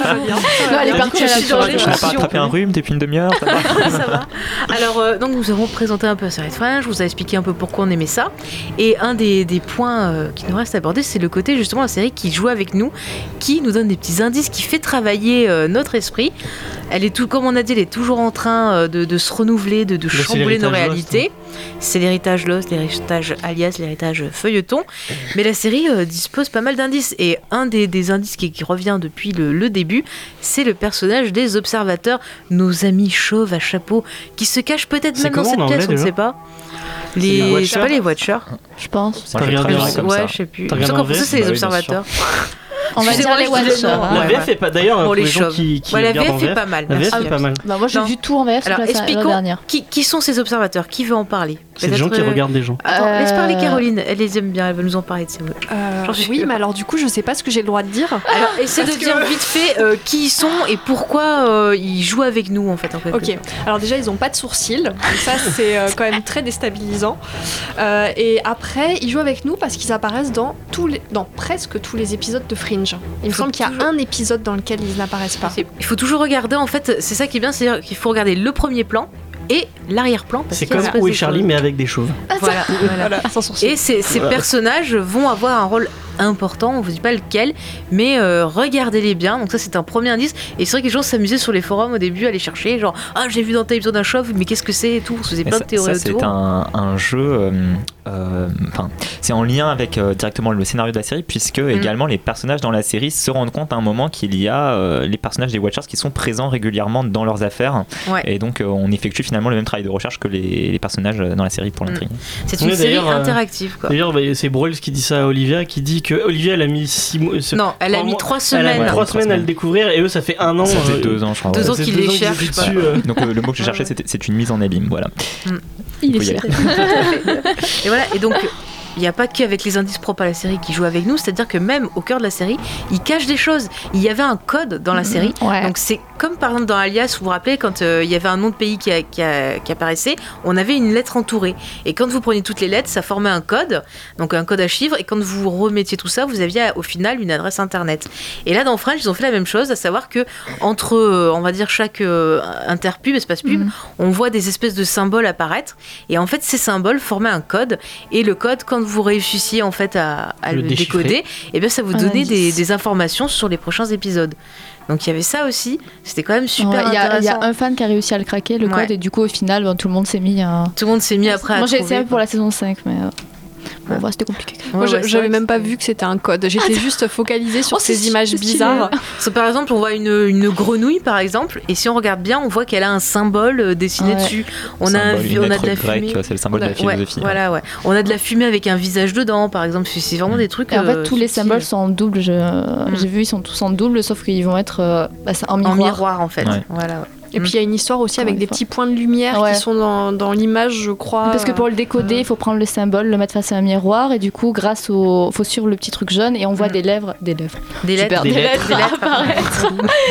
Non, elle est Du partie coup, à je la suis dans fin. les Tu n'as pas émotions. attrapé un rhume depuis une demi-heure ça va Ça va. Alors, euh, donc nous avons présenté un peu la série de Fringe, je vous ai expliqué un peu pourquoi on aimait ça. Et un des, des points euh, qui nous reste à aborder, c'est le côté justement la série qui joue avec nous, qui nous donne des petits indices, qui fait travailler euh, notre esprit. Elle est tout, comme on a dit, elle est toujours en train euh, de, de se renouveler, de, de c'est chambouler nos l'héritage Lost, réalités. C'est l'héritage Lost, l'héritage Alias, l'héritage feuilleton. Mais la série euh, dispose pas mal d'indices. Et un des, des indices qui, qui revient depuis le, le début, c'est le personnage des observateurs, nos amis chauves à chapeau, qui se cachent peut-être C'est même dans comment cette en anglais, pièce, on ne déjà sait pas. C'est les Les, Watchers c'est pas les Watchers. Je pense. Moi, je T'as le regardé traduirais en- comme ouais, ça. je sais plus. T'as Je sais regardé qu'en en français, V F? c'est les Bah oui, bien observateurs. On va dire Excusez-moi, les je dis Watchers. le nom. hein. La Ouais, V F est pas d'ailleurs Pour pour les les gens chauves. qui, qui Ouais, la regardent en V F est V F. pas mal. La V F merci. est pas mal. Bah, moi, j'ai Non. vu tout en V F sur Alors, la, la expliquons dernière. qui, qui sont ces observateurs. Qui veut en parler? C'est des gens qui Peut-être, euh, regardent des gens. Attends, Euh, laisse parler Caroline. Elle les aime bien. Elle va nous en parler de ces mots. Euh, J'en suis oui, sûre. mais alors du coup, je sais pas ce que j'ai le droit de dire. Alors, essaie de Parce que- dire vite fait euh, qui ils sont et pourquoi euh, ils jouent avec nous en fait. En fait Ok, alors déjà ils ont pas de sourcils, donc ça c'est euh, quand même très déstabilisant. Euh, et après ils jouent avec nous parce qu'ils apparaissent dans, tous les, dans presque tous les épisodes de Fringe. Il me Faut semble qu'il y a toujours- un épisode dans lequel ils n'apparaissent pas. C'est- Il faut toujours regarder en fait. C'est ça qui est bien, c'est qu'il faut regarder le premier plan et l'arrière-plan. parce C'est qu'il y a comme une espèce Où est de Charlie, chose. mais avec des chauves. Voilà, voilà. Voilà, sans sourcils. Et ces, ces personnages vont avoir un rôle important, on vous dit pas lequel, mais euh, regardez-les bien. Donc ça c'est un premier indice. Et c'est vrai que les gens s'amusaient sur les forums au début à aller chercher, genre ah j'ai vu dans tel épisode un chauve, mais qu'est-ce que c'est et tout. On se faisait Mais plein ça, de théories ça, c'est autour. un, un jeu, euh, euh, enfin, c'est en lien avec euh, directement le scénario de la série, puisque Mm. également les personnages dans la série se rendent compte à un moment qu'il y a euh, les personnages des Watchers qui sont présents régulièrement dans leurs affaires, Ouais. et donc euh, on effectue finalement le même travail de recherche que les, les personnages dans la série pour Mm. l'intrigue. C'est une Oui, série d'ailleurs, euh, interactive quoi. D'ailleurs, bah, c'est Broyles qui dit ça à Olivia, qui dit que Olivia elle a mis six mois. ce- Non, elle a trois mis mois- trois Elle semaines. a mis Ouais, trois trois semaines à le semaines. découvrir et eux ça fait un an. Ça fait euh, deux ans, je crois. deux ouais. ans ça fait qu'ils deux les ans qu'ils cherchent, étaient quoi. dessus, euh. Donc euh, le mot que je cherchais, c'était- c'est une mise en abîme, voilà. Il Faut est y aller. fier. Et voilà, et donc il n'y a pas qu'avec les indices propres à la série qui jouent avec nous, c'est-à-dire que même au cœur de la série, ils cachent des choses. Il y avait un code dans la série. Ouais. Donc c'est comme par exemple dans Alias, vous vous rappelez, quand euh, il y avait un nom de pays qui, a- qui, a- qui apparaissait, on avait une lettre entourée. Et quand vous preniez toutes les lettres, ça formait un code, donc un code à chiffres. Et quand vous remettiez tout ça, vous aviez au final une adresse internet. Et là dans Fringe, ils ont fait la même chose, à savoir que entre, euh, on va dire chaque euh, interpub, espace pub, Mhm. on voit des espèces de symboles apparaître. Et en fait, ces symboles formaient un code. Et le code, quand vous réussissiez en fait à, à Le le, déchiffrer. décoder, et bien ça vous Un donnait indice. des, des informations sur les prochains épisodes. Donc il y avait ça aussi. C'était quand même super Ouais, Il y, a- il y intéressant. a un fan qui a réussi à le craquer, le Ouais. code, et du coup, au final, ben, tout le monde s'est mis à. Tout le monde s'est mis après à Moi, j'ai trouver, essayé pour quoi. la saison cinq, mais. euh, Bon, Ouais. voilà, c'était compliqué. Moi, Ouais, je- ouais, c'est j'avais vrai même que pas c'était- vu que c'était un code. J'étais juste focalisée sur Oh, c'est ces images stylé. bizarres. Parce que, par exemple, on voit une, une grenouille, par exemple, et si on regarde bien, on voit qu'elle a un symbole euh, dessiné Ouais. dessus. On a, un Symbole, vi- une on a lettre de la grecque, fumée. c'est le symbole On a- de la philosophie. ouais, voilà, ouais. On a de la fumée avec un visage dedans, par exemple. C'est c'est vraiment des trucs. Et en fait, euh, tous les subtils. symboles sont en double. je- J'ai vu, ils sont tous en double, sauf qu'ils vont être euh, bah, c'est en en miroir. miroir, en fait. Ouais. Voilà. ouais. Et puis il y a une histoire aussi Encore avec une des fois. petits points de lumière Ouais. qui sont dans, dans l'image, je crois. Parce que pour le décoder, il faut prendre le symbole, le mettre face à un miroir, et du coup, grâce au. faut suivre le petit truc jaune, et on voit Mm. des lèvres. Des lèvres. Des Super, lettres. des, Des lettres, Des lettres. apparaître.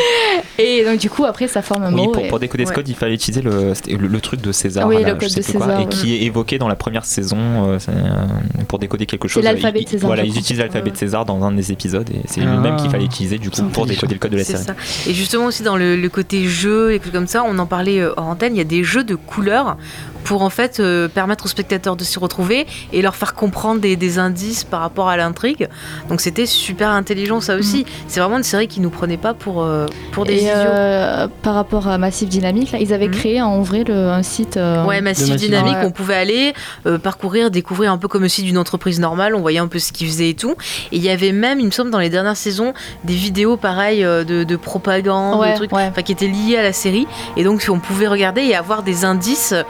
Et donc, du coup, après, ça forme un Oui, mot. pour, et- pour décoder ce Ouais. code, il fallait utiliser le, c'était le, le truc de César, Ah oui, là, le code je sais de plus quoi, César, et ouais. qui est évoqué dans la première saison. euh, c'est, euh, pour décoder quelque chose. l'alphabet ils- de César, Voilà, je ils crois. utilisent l'alphabet de César dans un des épisodes, et c'est Ah. lui-même qu'il fallait utiliser du coup C'est pour intelligent. décoder le code de la C'est série. ça. Et justement aussi dans le, le côté jeu et tout comme ça, on en parlait euh, hors antenne, il y a des jeux de couleurs pour en fait euh, permettre aux spectateurs de s'y retrouver et leur faire comprendre des, des indices par rapport à l'intrigue. Donc c'était super intelligent ça aussi. C'est vraiment une série qui nous prenait pas pour, euh, pour des Et idiots. euh, par rapport à Massive Dynamique, là, ils avaient Mhm. créé en vrai le, un site. euh, Ouais, Massive Massive. Dynamique, Ouais. on pouvait aller euh, parcourir, découvrir un peu comme aussi d'une entreprise normale, on voyait un peu ce qu'ils faisaient et tout. Et il y avait même, il me semble, dans les dernières saisons, des vidéos pareilles euh, de, de propagande, Ouais, de trucs, ouais. enfin, qui étaient liés à la série. Et donc on pouvait regarder et avoir des indices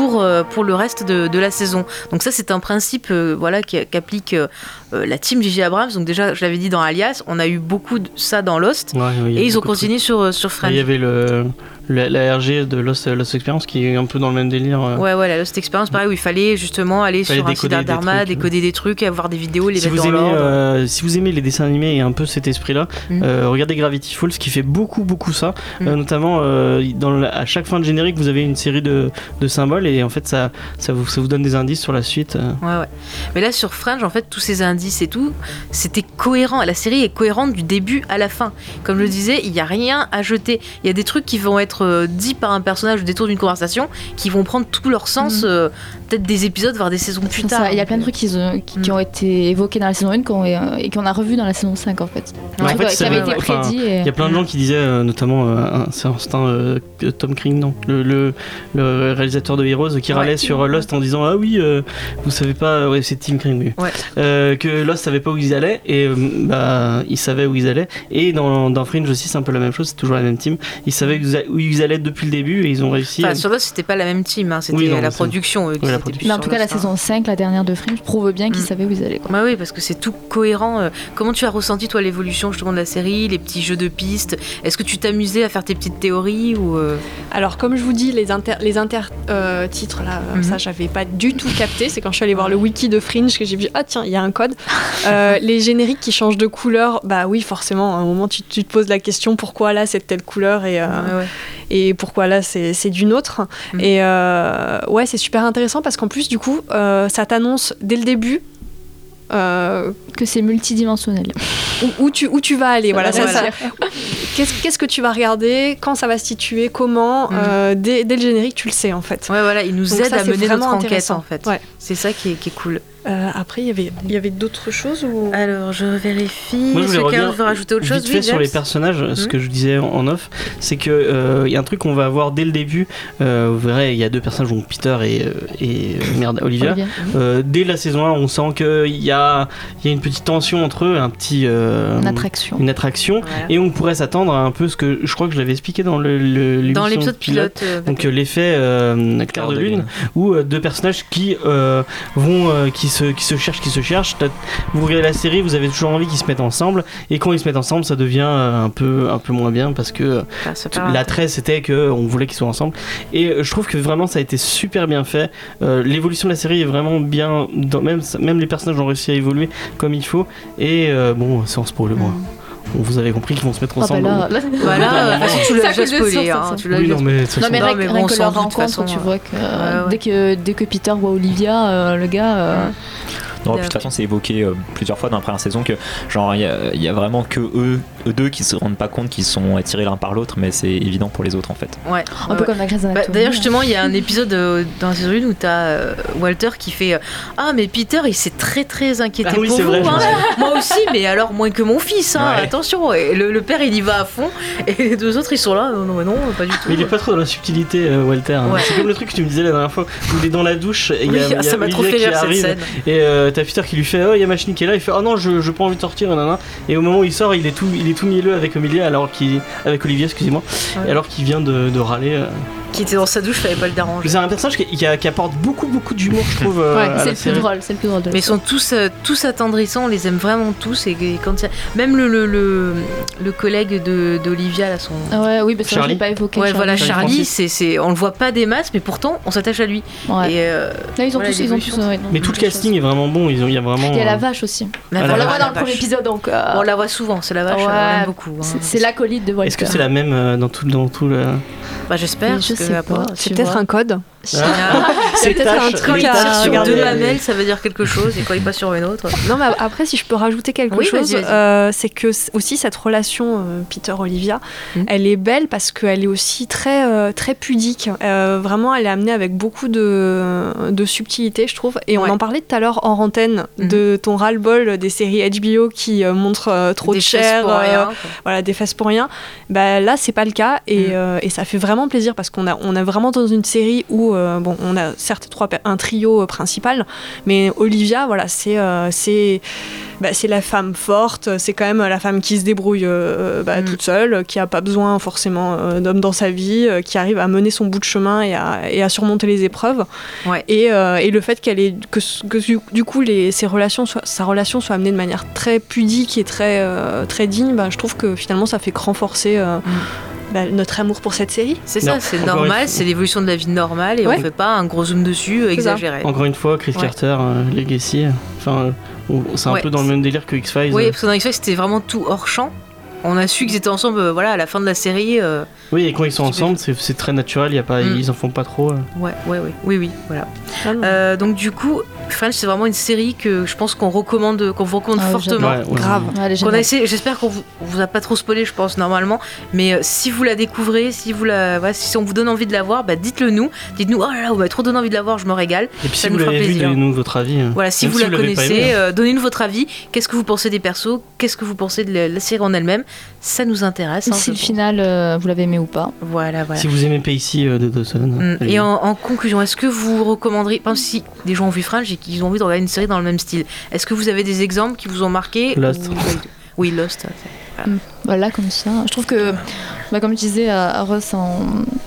pour, euh, pour le reste de, de la saison. Donc ça, c'est un principe euh, voilà, qui, qu'applique euh, la team J J Abrams. Donc déjà, je l'avais dit dans Alias, on a eu beaucoup de ça dans Lost, Ouais, oui, et ils ont continué sur, sur Friends. Il y avait le, le, la R G de Lost, Lost Experience qui est un peu dans le même délire. euh. Ouais, ouais, la Lost Experience, pareil, où il fallait justement aller Fallait sur un site décoder des d'Arma, trucs, décoder des trucs, avoir des vidéos, les Si mettre vous, dans aimez, l'ordre. euh, si vous aimez les dessins animés et un peu cet esprit-là, Mm. euh, regardez Gravity Falls qui fait beaucoup beaucoup ça. Mm. Euh, notamment euh, dans la- à chaque fin de générique, vous avez une série de, de symboles et en fait ça, ça, vous, ça vous donne des indices sur la suite. euh. Ouais, ouais. Mais là, sur Fringe, en fait, tous ces indices et tout, c'était cohérent. La série est cohérente du début à la fin. Comme je le disais, il n'y a rien à jeter. Il y a des trucs qui vont être euh, dits par un personnage au détour d'une conversation qui vont prendre tout leur sens, Mhm. euh, peut-être des épisodes, voire des saisons plus C'est tard. ça, il y a plein de trucs qui, ont- qui, qui Mm. ont été évoqués dans la saison un qu'on, euh, et qu'on a revu dans la saison cinq en fait. En Qui fait, qui c'est avait vrai, été enfin, prédit. et- Il y a plein de gens qui disaient, euh, notamment, euh, un- c'est un, c'est un, euh, Tom King, non, le, le, le réalisateur de Heroes, qui râlait Ouais. sur euh, Lost en disant ah oui, euh, vous savez pas, ouais, c'est Tim King, oui. Ouais. Euh, que Lost savait pas où ils allaient et euh, bah ils savaient où ils allaient. Et dans, dans Fringe aussi, c'est un peu la même chose, c'est toujours la même team. Ils savaient où ils a- où ils allaient depuis le début et ils ont réussi. Enfin, à- sur Lost, c'était pas la même team, hein, c'était Oui, non, la c'est- production. eux, qui Oui, la étaient production. plus Mais en sur tout cas, la Lost, hein. saison cinq, la dernière de Fringe, prouve bien qu'ils Mm. savaient où ils allaient. Quoi. Bah oui, parce que c'est tout cohérent. euh, Comment tu as ressenti, toi, l'évolution justement de la série, les petits jeux de pistes? Est-ce que tu t'amusais à faire tes petites théories ou euh, Alors, comme je vous dis, les inter, les inter euh, titres là, euh, Mhm. ça j'avais pas du tout capté. C'est quand je suis allée voir le wiki de Fringe que j'ai vu, ah tiens, il y a un code. Euh, les génériques qui changent de couleur, bah oui, forcément, à un moment tu, tu te poses la question pourquoi là c'est de telle couleur et, euh, ouais, ouais. et pourquoi là c'est c'est d'une autre. Mhm. Et euh, ouais, c'est super intéressant parce qu'en plus, du coup, euh, ça t'annonce dès le début. euh, Que c'est multidimensionnel. où, où tu, où tu vas aller, voilà, ça, va ça- dire. qu'est-ce, qu'est-ce que tu vas regarder, quand ça va se situer, comment, Mhm. euh, dès, dès le générique tu le sais en fait. Ouais, voilà, il nous Donc aide ça, à c'est mener vraiment notre enquête intéressant. en fait. Ouais. C'est ça qui est, qui est cool. Euh, après, il y avait, il y avait d'autres choses ou... Alors, je vérifie. Moi, je voulais Est-ce que quelqu'un revenir veut rajouter autre chose? vite fait Oui, sur les James personnages, ce Mhm. que je disais en en off, c'est que euh, il y a un truc qu'on va avoir dès le début. Euh, vous verrez, il y a deux personnages, donc Peter et, euh, et euh, merde, Olivia. Olivia. Euh, dès la saison un, on sent qu'il y a, il y a une petite tension entre eux, un petit, euh, Une attraction. une attraction, Voilà. et on pourrait s'attendre à un peu ce que je crois que je l'avais expliqué dans le, le- l'émission Dans l'épisode pilote. euh, Donc euh, l'effet euh, clair de lune, où euh, deux personnages qui euh, vont, euh, qui se, qui se cherchent, qui se cherchent. T'as- Vous regardez la série, vous avez toujours envie qu'ils se mettent ensemble, et quand ils se mettent ensemble, ça devient euh, un peu, un peu moins bien parce que euh, enfin, ça part- l'attrait c'était que on voulait qu'ils soient ensemble. Et euh, je trouve que vraiment ça a été super bien fait. Euh, L'évolution de la série est vraiment bien, dans, même, même les personnages ont réussi à évoluer comme il faut. Et euh, bon, sans spoiler, moi. Vous avez compris qu'ils vont se mettre Ah bah ensemble. là, là- Voilà, Non, euh, tu l'as Ça déjà fait de spoilé. sûr, hein, ça, tu ça. l'as Oui, déjà non, mais ça, Non mais Non, rien, mais rien bon, que sans leur doute, de toute rencontre, façon, tu euh, vois que euh, ouais, ouais. dès que dès que Peter voit Olivia, euh, le gars, euh, Non, puis de toute façon, c'est évoqué euh, plusieurs fois dans la première saison que, genre, il y, a- il y a vraiment que eux, eux deux qui se rendent pas compte qu'ils sont attirés l'un par l'autre, mais c'est évident pour les autres en fait. Ouais. un ouais, peu ouais. comme la Grey's Bah, Anatomy. D'ailleurs, justement, il y a un épisode euh, dans la saison un où t'as euh, Walter qui fait euh, ah, mais Peter, il s'est très très inquiété Ah oui, pour c'est vous. vrai, je hein. me souviens. Moi aussi, mais alors moins que mon fils, hein, Ouais. attention. Et le, le père, il y va à fond, et les deux autres, ils sont là. Non, non, non, pas du tout. Mais il est pas trop dans la subtilité, euh, Walter. hein. Ouais. C'est comme le truc que tu me disais la dernière fois où il est dans la douche et il Oui, y a, il y a ça m'a trop Olivia fait qui rire cette arrive scène. et euh, t'as Peter qui lui fait oh il y a Machine qui est là, il fait oh non je j'ai pas envie de sortir nanana. Et au moment où il sort il est tout il est tout mielleux avec Olivia alors qu'il avec Olivia excusez-moi Ouais. et alors qu'il vient de, de râler. euh. Qui était dans sa douche, fallait pas le déranger. C'est un personnage qui, qui, a- qui apporte beaucoup beaucoup d'humour je trouve. euh, Ouais, à c'est la le plus série. drôle, c'est le plus drôle de la Mais ils sont tous, euh, tous attendrissants, on les aime vraiment tous. Et quand il y a- même le, le, le, le collègue de- d'Olivia, là, son. Ah ouais, oui, parce que je Charlie. l'ai pas évoqué. Ouais, voilà, Charlie Charlie, Francis. c'est, c'est, on le voit pas des masses, mais pourtant, on s'attache à lui. Ouais. Et, euh, Là, ils ont voilà, tous, ils ont l'évolution. tous. ouais, Mais ils tout ont le des casting choses. est vraiment bon, ils ont il y a vraiment Il y a la euh, vache aussi. mais Ah, On la la vache. voit dans le vache. premier épisode, donc. euh, On la voit souvent, c'est la vache, Ouais. on l'aime beaucoup. hein. c'est- C'est l'acolyte de Walter. Est-ce que c'est la même euh, dans tout dans tout le Bah, j'espère. Je parce que sais après, pas. C'est tu peut-être vois. un code. Ah, C'est peut-être un tâche, truc Quand les il à tâches, tire sur regarder. deux regardez. lamelles, ça veut dire quelque chose, et quand il passe sur une autre. Non, mais après, si je peux rajouter quelque Oui, chose, vas-y, vas-y. euh, c'est que c- aussi cette relation euh, Peter-Olivia, Mhm. elle est belle parce qu'elle est aussi très, euh, très pudique. Euh, vraiment, elle est amenée avec beaucoup de, de subtilité, je trouve. Et on Ouais. en parlait tout à l'heure en antenne Mhm. de ton ras-le-bol des séries H B O qui euh, montrent euh, trop Des de fesses chair, pour euh, rien, quoi. voilà, des fesses pour rien. Bah, là, c'est pas le cas. Et, Mhm. euh, et ça fait vraiment plaisir parce qu'on a, on a vraiment dans une série où trio. Euh, bon, on a certes trois, un trio euh, principal, mais Olivia, voilà, c'est, euh, c'est, bah, c'est la femme forte, c'est quand même la femme qui se débrouille euh, bah, mm. toute seule, qui n'a pas besoin forcément euh, d'homme dans sa vie, euh, qui arrive à mener son bout de chemin et à, et à surmonter les épreuves. Ouais. Et, euh, et le fait qu'elle ait, que, que du coup les, ses relations soient, sa relation soit amenée de manière très pudique et très, euh, très digne, bah, je trouve que finalement ça fait que renforcer euh, mm. bah, notre amour pour cette série. C'est ça, non, c'est normal, c'est l'évolution de la vie normale et ouais. on fait pas un gros zoom dessus euh, exagéré. Encore une fois, Chris ouais. Carter, euh, Legacy, enfin, euh, c'est un ouais. peu dans le même délire que X-Files. Oui, parce que dans X-Files c'était vraiment tout hors champ. On a su qu'ils étaient ensemble, euh, voilà, à la fin de la série. Euh, oui, et quand ils sont ensemble, c'est, c'est très naturel. Y a pas, mm. ils en font pas trop. Euh. Ouais, ouais, ouais, oui, oui, voilà. Ah euh, donc du coup, Fringe, c'est vraiment une série que je pense qu'on recommande, qu'on vous recommande ah, fortement. Ouais, ouais, grave. Ouais, qu'on a essayé, j'espère qu'on vous, on vous a pas trop spoilé, je pense normalement. Mais euh, si vous la découvrez, si vous la, ouais, si on vous donne envie de la voir, bah dites-le nous. Dites-nous, oh là là, vous m'avez trop donné envie de la voir, je me régale. Et puis ça si vous l'avez vu, donnez-nous votre avis. Voilà, si vous la connaissez, donnez-nous votre avis. Qu'est-ce que vous pensez des persos ? Qu'est-ce que vous pensez de la série en elle-même ? Ça nous intéresse. Hein, si le final, euh, vous l'avez aimé ou pas. Voilà, voilà. Si vous aimez Pacey euh, de Dawson. Mm. Et en, en conclusion, est-ce que vous recommanderiez, par exemple, si des gens ont vu Fringe et qu'ils ont envie de regarder une série dans le même style, est-ce que vous avez des exemples qui vous ont marqué ? Lost. Ou... Oui, Lost. Voilà. Mm. Voilà, comme ça. Je trouve que, bah, comme je disais à, à Ross en...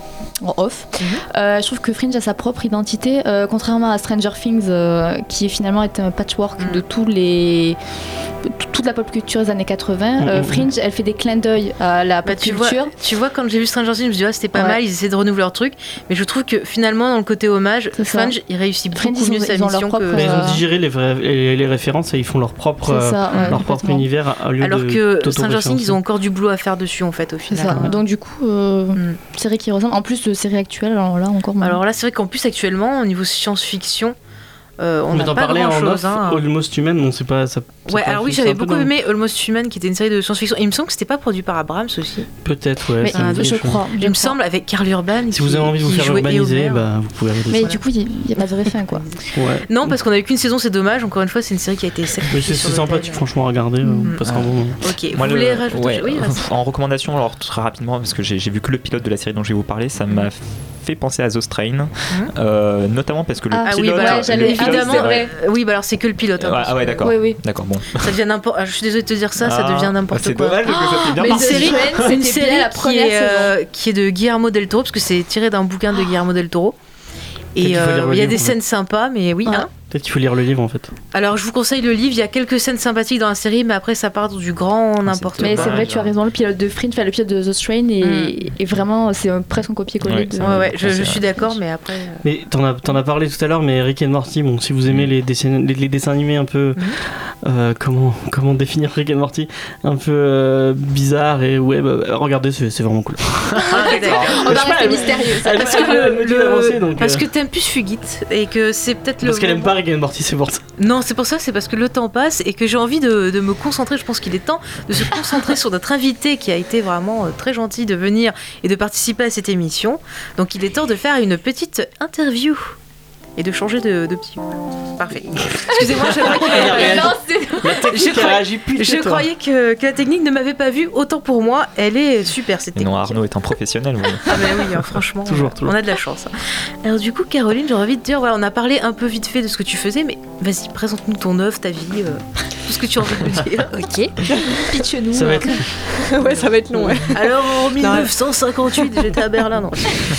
en off. Mm-hmm. Euh, je trouve que Fringe a sa propre identité, euh, contrairement à Stranger Things, euh, qui finalement est un patchwork mm. de tous les toute la pop culture des années quatre-vingts. Euh, Fringe, elle fait des clins d'œil à la pop bah, tu culture. Vois, tu vois, quand j'ai vu Stranger Things, je me suis dit, ah, c'était pas ouais. mal, ils essaient de renouveler leur truc, mais je trouve que finalement, dans le côté hommage, Fringe, il réussit beaucoup Fringe, mieux sa mission propre, que... Mais ils ont digéré les, vrais, les, les références et ils font leur propre, ça, ouais, leur propre univers au lieu alors de que Stranger Things, ils ont encore du boulot à faire dessus, en fait, au final. Ça. Donc du coup, euh, mm. série qui ressemble, en plus de série actuelle, alors là, encore moins. Alors là, c'est vrai qu'en plus, actuellement, au niveau science-fiction, Euh, on n'a pas grand chose. Hein. Almost Human, on sait pas. Ça, ouais, alors oui, j'avais beaucoup aimé Almost Human, qui était une série de science-fiction. Il me semble que c'était pas produit par Abrams aussi. Peut-être, ouais. Mais, ça euh, je crois. Il me semble avec Karl Urban. Si vous avez envie de vous faire urbaniser, bah, vous pouvez regarder mais ça. Mais du coup, il n'y a pas de vraie fin, quoi. Ouais. Non, parce qu'on avait qu'une saison, c'est dommage. Encore une fois, c'est une série qui a été sacrifiée. Mais c'est, c'est sympathique, franchement, à regarder. On passe un bon moment. Ok, vous voulez rajouter ? Oui, en recommandation, alors très rapidement, parce que j'ai vu que le pilote de la série dont je vais vous parler, ça m'a fait penser à The Strain, mmh. euh, notamment parce que le ah, pilote, oui, bah, le évidemment, pilote, c'est vrai. Oui, bah alors c'est que le pilote. Hein, ah, ah ouais, d'accord. Oui, oui. D'accord, bon. Ça devient n'importe. Je suis désolée de te dire ça, ah, ça devient n'importe c'est quoi. C'est dommage parce que ça fait bien. Mais une série, c'est une série la qui est, euh, qui est de Guillermo del Toro, parce que c'est tiré d'un bouquin de Guillermo del Toro. Et il euh, y a des scènes sympas, mais oui. Ah. Hein. Peut-être qu'il faut lire le livre en fait. Alors je vous conseille le livre, il y a quelques scènes sympathiques dans la série, mais après ça part du grand n'importe quoi. Mais c'est vrai, tu as raison, le pilote de Fringe, enfin, le pilote de The Strain, et, mm. et vraiment c'est presque un copier-coller. Ouais, de... ouais, ouais, je, je suis d'accord, mais après. Euh... Mais t'en as, t'en as parlé tout à l'heure, mais Rick and Morty, bon, si vous aimez mm. les, dessins, les, les dessins animés un peu. Mm. Euh, comment, comment définir Rick and Morty un peu euh, bizarre et ouais, bah, regardez, c'est, c'est vraiment cool. Ah, on va rester mystérieux. Ça. Parce que, le, le, donc, parce euh... que t'aimes plus Fugit et que c'est peut-être le. Parce qu'elle aime pas Rick and Morty, c'est pour ça. Non, c'est pour ça, c'est parce que le temps passe et que j'ai envie de, de me concentrer. Je pense qu'il est temps de se concentrer sur notre invité qui a été vraiment très gentil de venir et de participer à cette émission. Donc il est temps de faire une petite interview. Et de changer de, de petit. Parfait. Excusez-moi, je croyais, non, je croyais, je croyais que, que la technique ne m'avait pas vue. Autant pour moi, elle est super cette technique. Non, Arnaud est un professionnel. Oui. Ah ben oui, franchement, toujours, toujours. On a de la chance. Alors du coup, Caroline, j'aurais envie de dire, voilà, on a parlé un peu vite fait de ce que tu faisais, mais vas-y, présente-nous ton œuvre, ta vie, euh, tout ce que tu as envie de nous dire. Ok. Pitch-nous. Ça va être long. Ouais, ça va être long. Ouais. Alors en dix-neuf cent cinquante-huit, j'étais à Berlin. Non.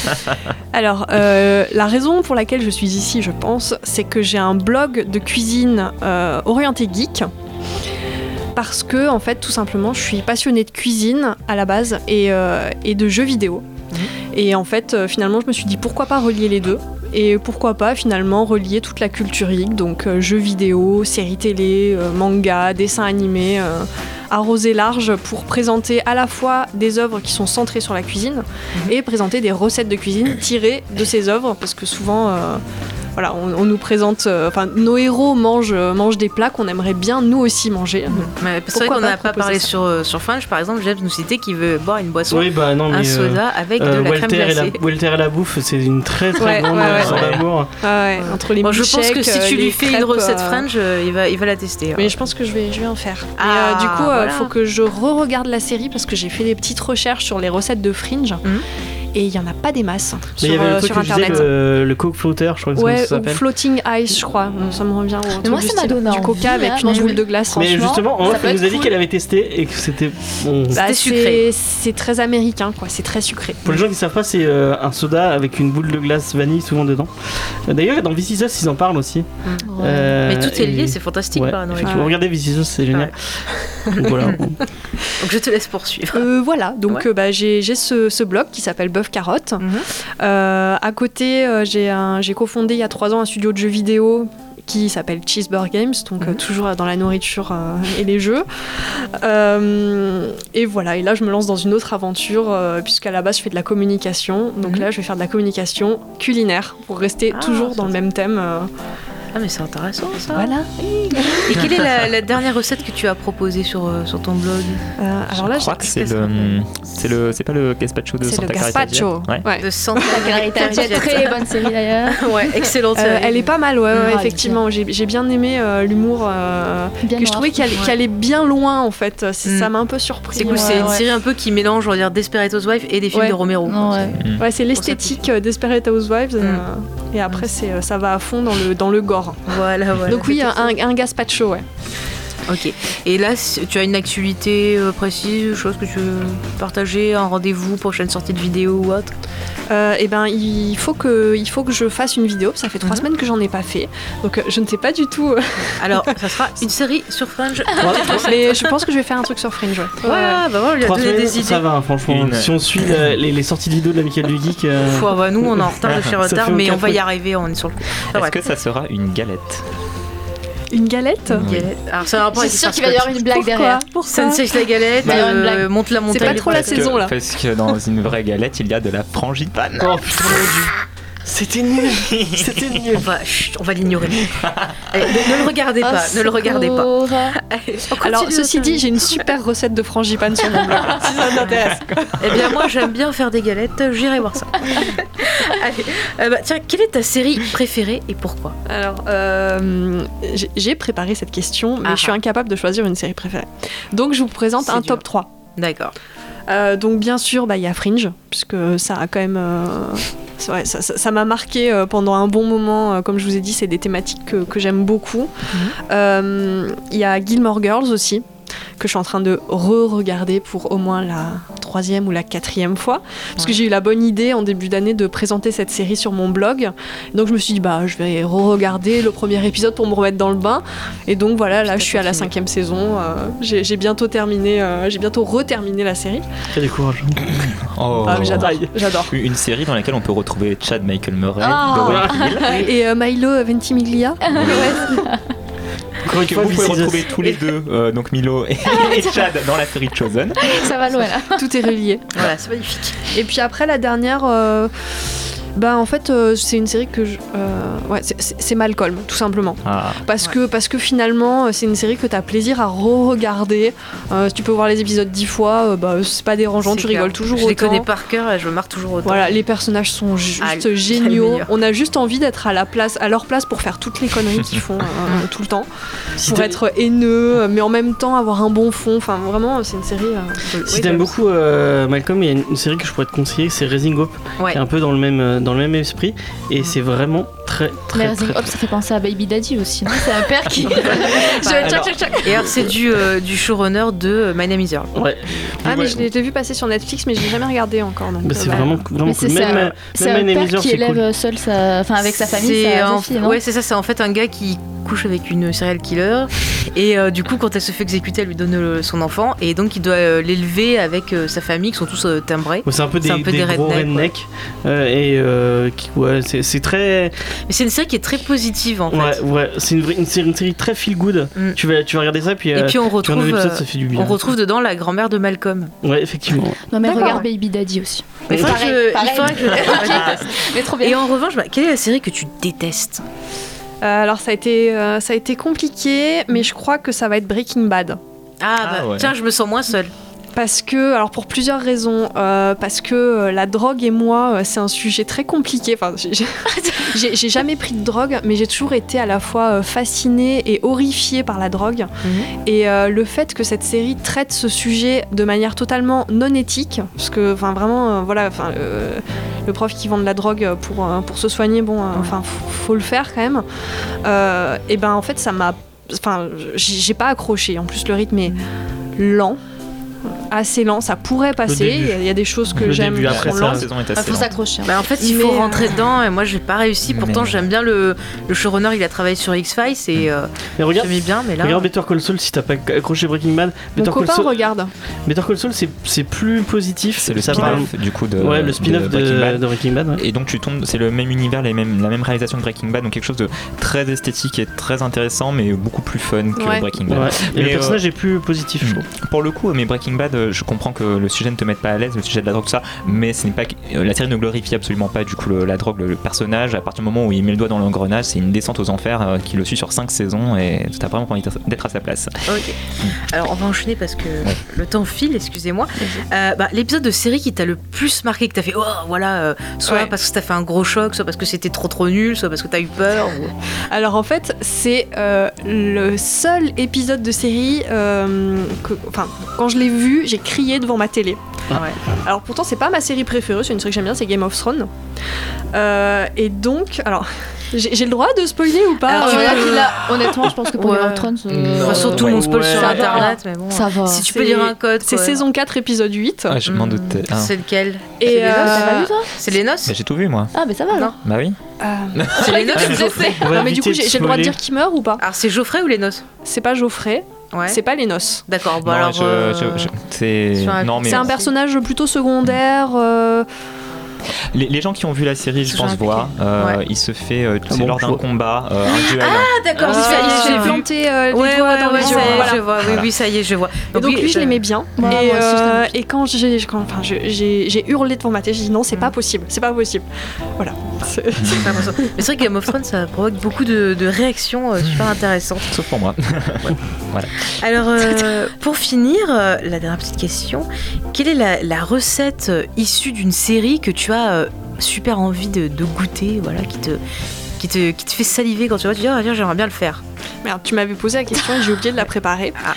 Alors, euh, la raison pour laquelle je suis ici, je pense, c'est que j'ai un blog de cuisine euh, orienté geek. Parce que, en fait, tout simplement, je suis passionnée de cuisine à la base et, euh, et de jeux vidéo. Mmh. Et en fait, euh, finalement, je me suis dit pourquoi pas relier les deux. Et pourquoi pas finalement relier toute la culture geek, donc euh, jeux vidéo, séries télé, euh, manga, dessins animés, euh, arroser large pour présenter à la fois des œuvres qui sont centrées sur la cuisine mmh. et présenter des recettes de cuisine tirées de ces œuvres, parce que souvent... Euh, Voilà, on, on nous présente, enfin, euh, nos héros mangent, euh, mangent des plats qu'on aimerait bien nous aussi manger. Mais c'est vrai qu'on n'a pas parlé ça. sur, euh, sur Fringe, par exemple, James nous citait qu'il veut boire une boisson, oui, bah, non, mais, un soda avec euh, de la Walter crème glacée. Et la, Walter et la bouffe, c'est une très très ouais, grande ouais, ouais, histoire ouais. d'amour. Ah ouais, entre les bon, je pense que si tu lui fais crêpes, une recette euh... Fringe, euh, il, va, il va la tester. Mais ouais. je pense que je vais, je vais en faire. Ah, et, euh, du coup, il voilà. euh, faut que je re-regarde la série parce que j'ai fait des petites recherches sur les recettes de Fringe. Mm-hmm. et il y en a pas des masses Mais sur, il y avait le euh, truc sur que je disais, internet. le, le Coke Floater, je crois que c'est comme Ouais, ça ou s'appelle. Floating Ice, je crois. Ça me revient au Mais moi, du ça m'a style. donné Du envie, coca avec hein, une mais boule oui. de glace. Mais franchement, justement, en ça off, peut elle être nous a dit cool. qu'elle avait testé et que c'était bon. Bah, C'était sucré. c'est c'est très américain, quoi. C'est très sucré. Pour les gens qui savent pas, c'est euh, un soda avec une boule de glace vanille souvent dedans. Euh, D'ailleurs, dans This Is Us, ils en parlent aussi. Ouais. Euh, Mais tout est lié, et- c'est fantastique Ouais, par la nourriture. effectivement. Ouais. Regardez This Is Us, c'est génial. Donc voilà. Donc je te laisse poursuivre. Euh, voilà, donc Ouais. euh, bah, j'ai j'ai ce, ce blog qui s'appelle Bœuf Carotte. Mhm. Euh, à côté, euh, j'ai un- j'ai cofondé il y a trois ans un studio de jeux vidéo qui s'appelle Cheeseburger Games, donc euh, Mhm. toujours dans la nourriture euh, et les jeux. Euh, et voilà, et là je me lance dans une autre aventure, euh, puisqu'à la base je fais de la communication, donc Mhm. là je vais faire de la communication culinaire pour rester Ah, toujours ça, dans le ça. même thème. euh, Ah mais c'est intéressant ça. voilà. Et quelle est la, la dernière recette que tu as proposée sur, euh, sur ton blog? Euh, alors là, je crois j'ai- que c'est le, c'est le, c'est pas le gazpacho de c'est le Santa Clarita gazpacho. Diet. Ouais. Ouais. De Santa Clarita Diet, très bonne série d'ailleurs. Ouais, excellente. Euh, série. elle est pas mal, ouais, ouais, Ah, effectivement. J'ai j'ai bien aimé euh, l'humour. euh, Bien que je noir. trouvais qu'elle Ouais. qu'elle est bien loin en fait. C'est- Mm. Ça m'a un peu surpris. C'est cool, Ouais, c'est une ouais. série un peu qui mélange, on va dire, Desperate Housewives et des films Ouais. de Romero. Non, ouais. Mm. Ouais, c'est l'esthétique euh, Desperate Housewives euh, et après Mm. c'est euh, ça va à fond dans le dans le gore. Voilà, voilà. Donc oui, un, un gazpacho, ouais. Ok. Et là, si- tu as une actualité euh, précise, chose que tu veux partager, un rendez-vous, prochaine sortie de vidéo ou autre? Euh, et ben il faut que il faut que je fasse une vidéo. Ça fait trois Mhm. semaines que j'en ai pas fait, donc euh, je ne sais pas du tout. euh, Alors, ça sera une série sur Fringe. mais je pense que je vais faire un truc sur Fringe. Ouais. Ouais, bah voilà, on lui a Trois donné semaines, des idées. ça va, hein, franchement. Une- Si on suit la- les, les sorties de vidéos de l'Amicale du Geek. euh, Pff, bah, nous, on est en retard de chez Ça retard, fait mais aucun on va y truc. arriver, on est sur le coup. Enfin, Est-ce bref. que ça sera une galette? Une galette. Oui. Galette. Alors, ça a un rapport Je avec suis sûre les qu'il va y avoir une blague derrière. Pourquoi Sensei la galette, Bah, il y aura une euh, blague. monte la montagne. pas trop la Parce que- saison, là. Parce que dans une vraie galette, il y a de la frangipane. Oh putain, mon dieu. C'était nul. C'était On nul. va, chut, on va l'ignorer. Allez, ne, ne le regardez Ah, pas, ne le regardez pas. secours. Allez, on Alors continue ceci notre- dit, j'ai une super recette de frangipane sur mon blog. Si ça t'intéresse. Eh bien, moi, j'aime bien faire des galettes, j'irai voir ça. Allez, euh, bah, tiens, quelle est ta série préférée et pourquoi? Alors, euh, j'ai- j'ai préparé cette question, mais Ah je suis incapable de choisir une série préférée. Donc, je vous présente C'est un dur. top trois. D'accord. Euh, donc, bien sûr, bah, il y a Fringe, puisque ça a quand même. euh, c'est vrai, ça ça- ça m'a marqué euh, pendant un bon moment. euh, comme je vous ai dit, c'est des thématiques que, que j'aime beaucoup. Euh, Il y a Gilmore Girls aussi, que je suis en train de re-regarder pour au moins la troisième ou la quatrième fois. Parce que j'ai eu la bonne idée en début d'année de présenter cette série sur mon blog. Donc je me suis dit, bah, je vais re-regarder le premier épisode pour me remettre dans le bain. Et donc voilà, là je suis à la cinquième saison. euh, j'ai j'ai bientôt terminé, euh, j'ai bientôt re-terminé la série. Très décourageant. Oh. Ah, mais j'adore, j'adore. Une série dans laquelle on peut retrouver Chad Michael Murray, Ah. de Warren Hill. Et euh, Milo Ventimiglia. Encore une Que fois, vous pouvez This Is Us. retrouver tous les deux, euh, donc Milo et, et Chad, dans la série Chosen. Ça va loin là. Tout est relié. Voilà, c'est magnifique. Et puis après, la dernière, euh, bah en fait, euh, c'est une série que je. euh, ouais, c'est- c'est c'est Malcolm, tout simplement. Ah. Parce, que, parce que finalement, euh, c'est une série que tu as plaisir à re-regarder. Euh, tu peux voir les épisodes dix fois, euh, bah, c'est pas dérangeant, C'est tu clair. rigoles toujours Je les autant. connais par cœur et je me marre toujours autant. Voilà, les personnages sont juste Ah, le- géniaux. le meilleur. On a juste envie d'être à, la place, à leur place pour faire toutes les conneries qu'ils font euh, tout le temps. Si Pour t'aimes- être haineux, mais en même temps avoir un bon fond. Enfin, vraiment, c'est une série. euh, de- Si ouais, t'aimes de- beaucoup euh, Malcolm, il y a une, une série que je pourrais te conseiller, c'est Raising Hope, Ouais. qui est un peu dans le même, euh, dans le même esprit, et c'est vraiment très très Mais très, Rising très, Up, ça fait penser à Baby Daddy aussi, non? C'est un père qui. Je- Alors- tchac, tchac, tchac. Et alors, c'est du, euh, du showrunner de euh, My Name is Earl. Ouais. Ah, mais Ouais. je l'ai je l'ai vu passer sur Netflix, mais je l'ai jamais regardé encore. Donc, Bah, euh, c'est bah, vraiment, vraiment Mais cool. c'est Même, ça, euh, C'est même un My Name père is Earl, qui c'est élève cool. seul sa. Enfin, avec sa famille, C'est sa en- fille, non? Ouais, c'est ça, c'est en fait un gars qui couche avec une serial killer et euh, du coup quand elle se fait exécuter elle lui donne euh, son enfant et donc il doit euh, l'élever avec euh, sa famille qui sont tous euh, timbrés. Ouais, c'est un peu des, C'est un peu des des gros rednecks, rednecks euh, et euh, qui, ouais, c'est, c'est très Mais c'est une série qui est très positive en fait. ouais ouais c'est une, vraie- une, série, une série très feel good. Mm. Tu vas tu vas regarder ça puis, Et euh, puis on tu regardes retrouve, un épisode, euh, ça fait du bien. on retrouve dedans la grand-mère de Malcolm. Ouais effectivement. Non, mais D'accord, regarde ouais. Baby Daddy aussi. Mais il faudrait Pareil, que je- il pareil. faudrait que je- Ok. Mais trop bien. Et en revanche, bah, quelle est la série que tu détestes? Euh, alors, ça a, été, euh, ça a été compliqué, mais je crois que ça va être Breaking Bad. Ah, Ah, bah ouais. tiens, je me sens moins seule. parce que, alors pour plusieurs raisons, euh, parce que euh, la drogue et moi, euh, c'est un sujet très compliqué. Enfin, j'ai, j'ai, j'ai jamais pris de drogue, mais j'ai toujours été à la fois euh, fascinée et horrifiée par la drogue. Mmh. Et euh, le fait que cette série traite ce sujet de manière totalement non éthique, parce que, enfin, vraiment, euh, voilà, enfin, euh, le prof qui vend de la drogue pour euh, pour se soigner, bon, enfin, euh, faut, faut le faire quand même. Euh, et ben, en fait, ça m'a, enfin, j'ai, j'ai pas accroché. En plus, le rythme est lent. Assez lent, ça pourrait passer. Il y, y a des choses que le j'aime. Début, après, la saison est assez Il faut s'accrocher. Bah, en fait, il mais faut euh... rentrer dedans. Et moi, j'ai pas réussi. Mais Pourtant, mais... j'aime bien le, le showrunner. Il a travaillé sur X-Files et euh, mais regarde, j'aimais bien. Mais là, regarde Better Call Saul si t'as pas accroché Breaking Bad. Mon Better copain Call Saul, regarde. Better Call Saul, c'est, c'est plus positif. C'est le ça spin-off parle... du coup de. Ouais, le spin-off de Breaking Bad. De Breaking Bad ouais. Et donc tu tombes, c'est le même univers, les mêmes, la même réalisation que Breaking Bad, donc quelque chose de très esthétique et très intéressant, mais beaucoup plus fun que ouais. Breaking Bad. Ouais. Et mais le personnage euh, est plus positif, je trouve. Pour le coup, mais Breaking Bad, je comprends que le sujet ne te mette pas à l'aise, le sujet de la drogue, tout ça, mais ce n'est pas la série ne glorifie absolument pas du coup le, la drogue, le, le personnage. À partir du moment où il met le doigt dans l'engrenage, c'est une descente aux enfers euh, qui le suit sur cinq saisons et t'as vraiment envie d'être à sa place. Ok. Alors on va enchaîner parce que ouais. le temps file, excusez-moi. Euh, bah, l'épisode de série qui t'a le plus marqué, que t'as fait oh voilà, euh, soit ouais. parce que t'as fait un gros choc, soit parce que c'était trop trop nul, soit parce que t'as eu peur. Ou... Alors en fait, c'est euh, le seul épisode de série, euh, que, enfin quand je l'ai vu, j'ai crié devant ma télé. Ah ouais. Alors pourtant c'est pas ma série préférée, c'est une série que j'aime bien, c'est Game of Thrones. Euh, et donc, alors j'ai, j'ai le droit de spoiler ou pas alors, euh, euh, là, honnêtement, je pense que pour ouais. Game of Thrones, euh... enfin, surtout ouais. on spoil ouais. sur ça internet, va. mais bon. Ça va. Si tu c'est, peux dire un code. C'est quoi. saison quatre, épisode huit. Ah, je m'en doutais. Mmh. Ah. C'est lequel? Et c'est les euh... noces, t'as pas vu toi? C'est les noces. Bah, j'ai tout vu moi. Ah, mais ça va alors. Bah oui. Euh... c'est les noces. Je sais. Non, mais du coup, j'ai, j'ai le droit de dire qui meurt ou pas? Alors c'est Geoffrey ou les noces? C'est pas Geoffrey. Ouais. C'est pas les noces. D'accord, bon non, alors. Je, euh... je, je, c'est... Un... Non, mais c'est un personnage plutôt secondaire. Euh... Les, les gens qui ont vu la série, je pense, voient. Euh, ouais. Il se fait, euh, c'est ah bon, lors d'un choix. combat, euh, un duel. Ah, d'accord, ah, ça y est, il se fait planter euh, les ouais, doigts ouais, dans ouais, les yeux. Ouais, voilà. je vois, voilà. oui, oui, ça y est, je vois. Donc, donc lui, lui, je l'aimais bien. Ouais, et, moi aussi, euh, et quand, j'ai, quand enfin, j'ai, j'ai hurlé devant ma télé, j'ai dit non, c'est mmh. pas possible, c'est pas possible. Voilà. C'est, c'est pas possible. Mais c'est vrai que Game of Thrones, ça provoque beaucoup de, de réactions euh, super intéressantes. Sauf pour moi. Ouais. Voilà. Alors, euh, pour finir, euh, la dernière petite question, quelle est la, la recette issue d'une série que tu as euh, super envie de, de goûter, voilà, qui te, qui, te, qui te fait saliver quand tu vois, tu dis oh, j'aimerais bien le faire. Merde, tu m'avais posé la question et j'ai oublié de la préparer. Ah.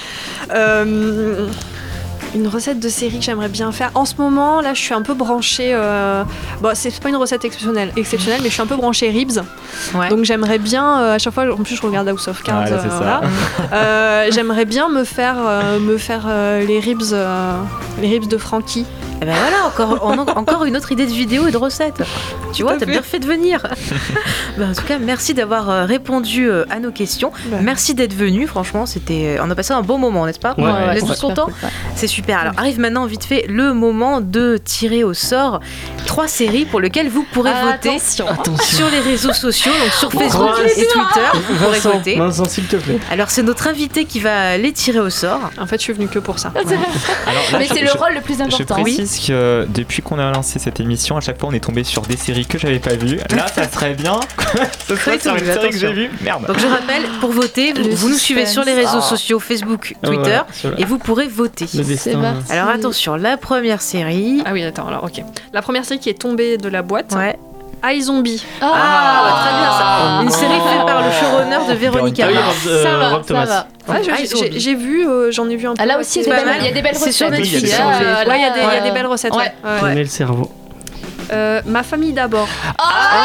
Euh, une recette de série que j'aimerais bien faire. En ce moment, là, je suis un peu branchée. Euh... Bon, c'est pas une recette exceptionnelle, exceptionnelle, mais je suis un peu branchée ribs. Ouais. Donc j'aimerais bien, euh, à chaque fois, en plus je regarde House of Cards. Ah, là, c'est euh, ça. voilà. euh, j'aimerais bien me faire, euh, me faire euh, les ribs, euh, les ribs de Frankie. Et ben voilà, encore, on, encore une autre idée de vidéo et de recette. Tu vois, t'as bien fait de venir. Ben, en tout cas, merci d'avoir répondu à nos questions. Ouais. Merci d'être venu. Franchement, c'était, on a passé un bon moment, n'est-ce pas? Ouais, ouais, Vous êtes tous contents? Cool, ouais. C'est super. Alors, arrive maintenant vite fait le moment de tirer au sort trois séries pour lesquelles vous pourrez ah, voter attention. sur les réseaux sociaux, donc sur Facebook oh, et Twitter. Vous pourrez Vincent, voter. Vincent, s'il te plaît. Alors, c'est notre invité qui va les tirer au sort. En fait, je suis venue que pour ça. Ouais. Alors, là, Mais je, c'est le je, rôle le plus important. Je précise oui. que depuis qu'on a lancé cette émission, à chaque fois, on est tombé sur des séries que j'avais pas vues. Là, ça serait bien. Ce serait sur une série que j'ai vue. Merde. Donc, je rappelle, pour voter, vous, vous nous suivez sur les réseaux oh. sociaux, Facebook, Twitter, oh, ouais, et vous pourrez voter. C'est alors, attention, la première série. Ah oui, attends, alors, ok. La première série qui est tombée de la boîte. Ouais. iZombie. Ah, ah très bien ça. Une série faite par le showrunner de Véronica. Ah oui, euh, ça va, Rob ça va. Ouais, j'ai, j'ai, j'ai vu, euh, j'en ai vu un peu. Ah, là aussi, il y a des belles recettes. C'est sur Netflix. Ouais, il y a des, il y a des belles recettes. Ouais. Ouais. Ouais. Mais le cerveau. Euh, ma famille d'abord. Ah,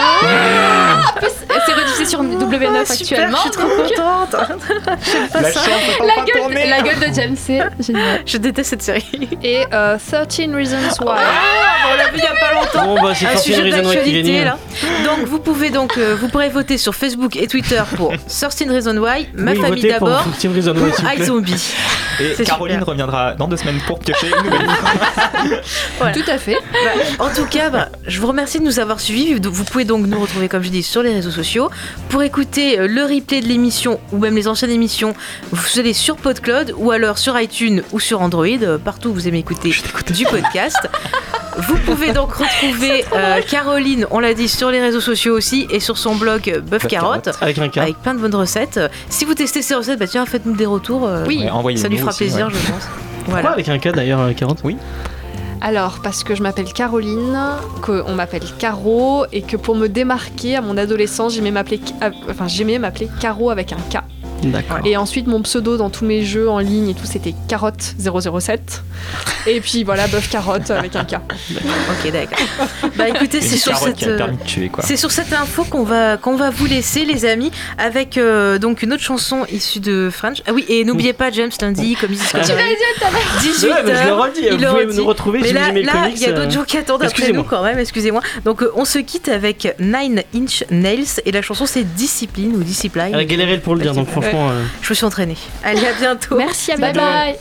ah c'est rediffusé sur W neuf ah, super, actuellement. Je suis trop contente. La, ça. La, gueule, la gueule de James, c'est génial. Je déteste cette série. Et euh, thirteen Reasons Why. Ah, on l'a vu il y a pas longtemps. Bon, bah, c'est un sujet d'actualité là. Gagné. Donc vous pouvez donc euh, vous pourrez voter sur Facebook et Twitter pour thirteen Reasons Why, Ma oui, famille d'abord, ou iZombie. Et c'est Caroline super. reviendra dans deux semaines pour piocher une nouvelle. Voilà. Tout à fait. Bah, en tout cas, bah, je vous remercie de nous avoir suivis. Vous pouvez donc nous retrouver, comme je dis, sur les réseaux sociaux. Pour écouter le replay de l'émission ou même les anciennes émissions, vous allez sur PodCloud ou alors sur iTunes ou sur Android, partout où vous aimez écouter du podcast. Vous pouvez donc retrouver euh, Caroline, on l'a dit, sur les réseaux sociaux aussi et sur son blog Bœuf Carotte, avec, un avec plein de bonnes recettes. Si vous testez ces recettes, bah tiens, faites-nous des retours. Euh, oui, ça lui fera aussi, plaisir, ouais. je pense. Pourquoi Voilà. avec un K d'ailleurs, euh, quarante? Oui. Alors, parce que je m'appelle Caroline, qu'on m'appelle Caro, et que pour me démarquer à mon adolescence, j'aimais m'appeler, euh, enfin, j'aimais m'appeler Caro avec un K. D'accord. Et ensuite, mon pseudo dans tous mes jeux en ligne et tout, c'était Carotte zéro zéro sept. Et puis voilà, Bœuf Carotte avec un K. Ok, d'accord. Bah écoutez, Une c'est sur carotte cette qui a le permis de tuer, quoi. c'est sur cette info qu'on va qu'on va vous laisser, les amis, avec euh, donc une autre chanson issue de French. Ah oui, et n'oubliez pas James lundi, comme Ah. tu l'avais dit tout à l'heure. dix-huit Ouais, bah, je le heures. redis, Il vous le pouvez redit. nous retrouver Mais si là, vous aimez le là, comics. il y a d'autres euh, gens qui attendent après excusez-moi. nous quand même, excusez-moi. Donc euh, on se quitte avec Nine Inch Nails et la chanson c'est Discipline ou Discipline. Elle a galéré pour le dire, donc franchement. euh, Je me suis entraînée. Allez, à bientôt. Merci, à Bye bientôt. bye.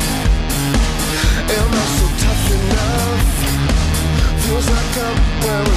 Am I so tough enough? Feels like I'm wearing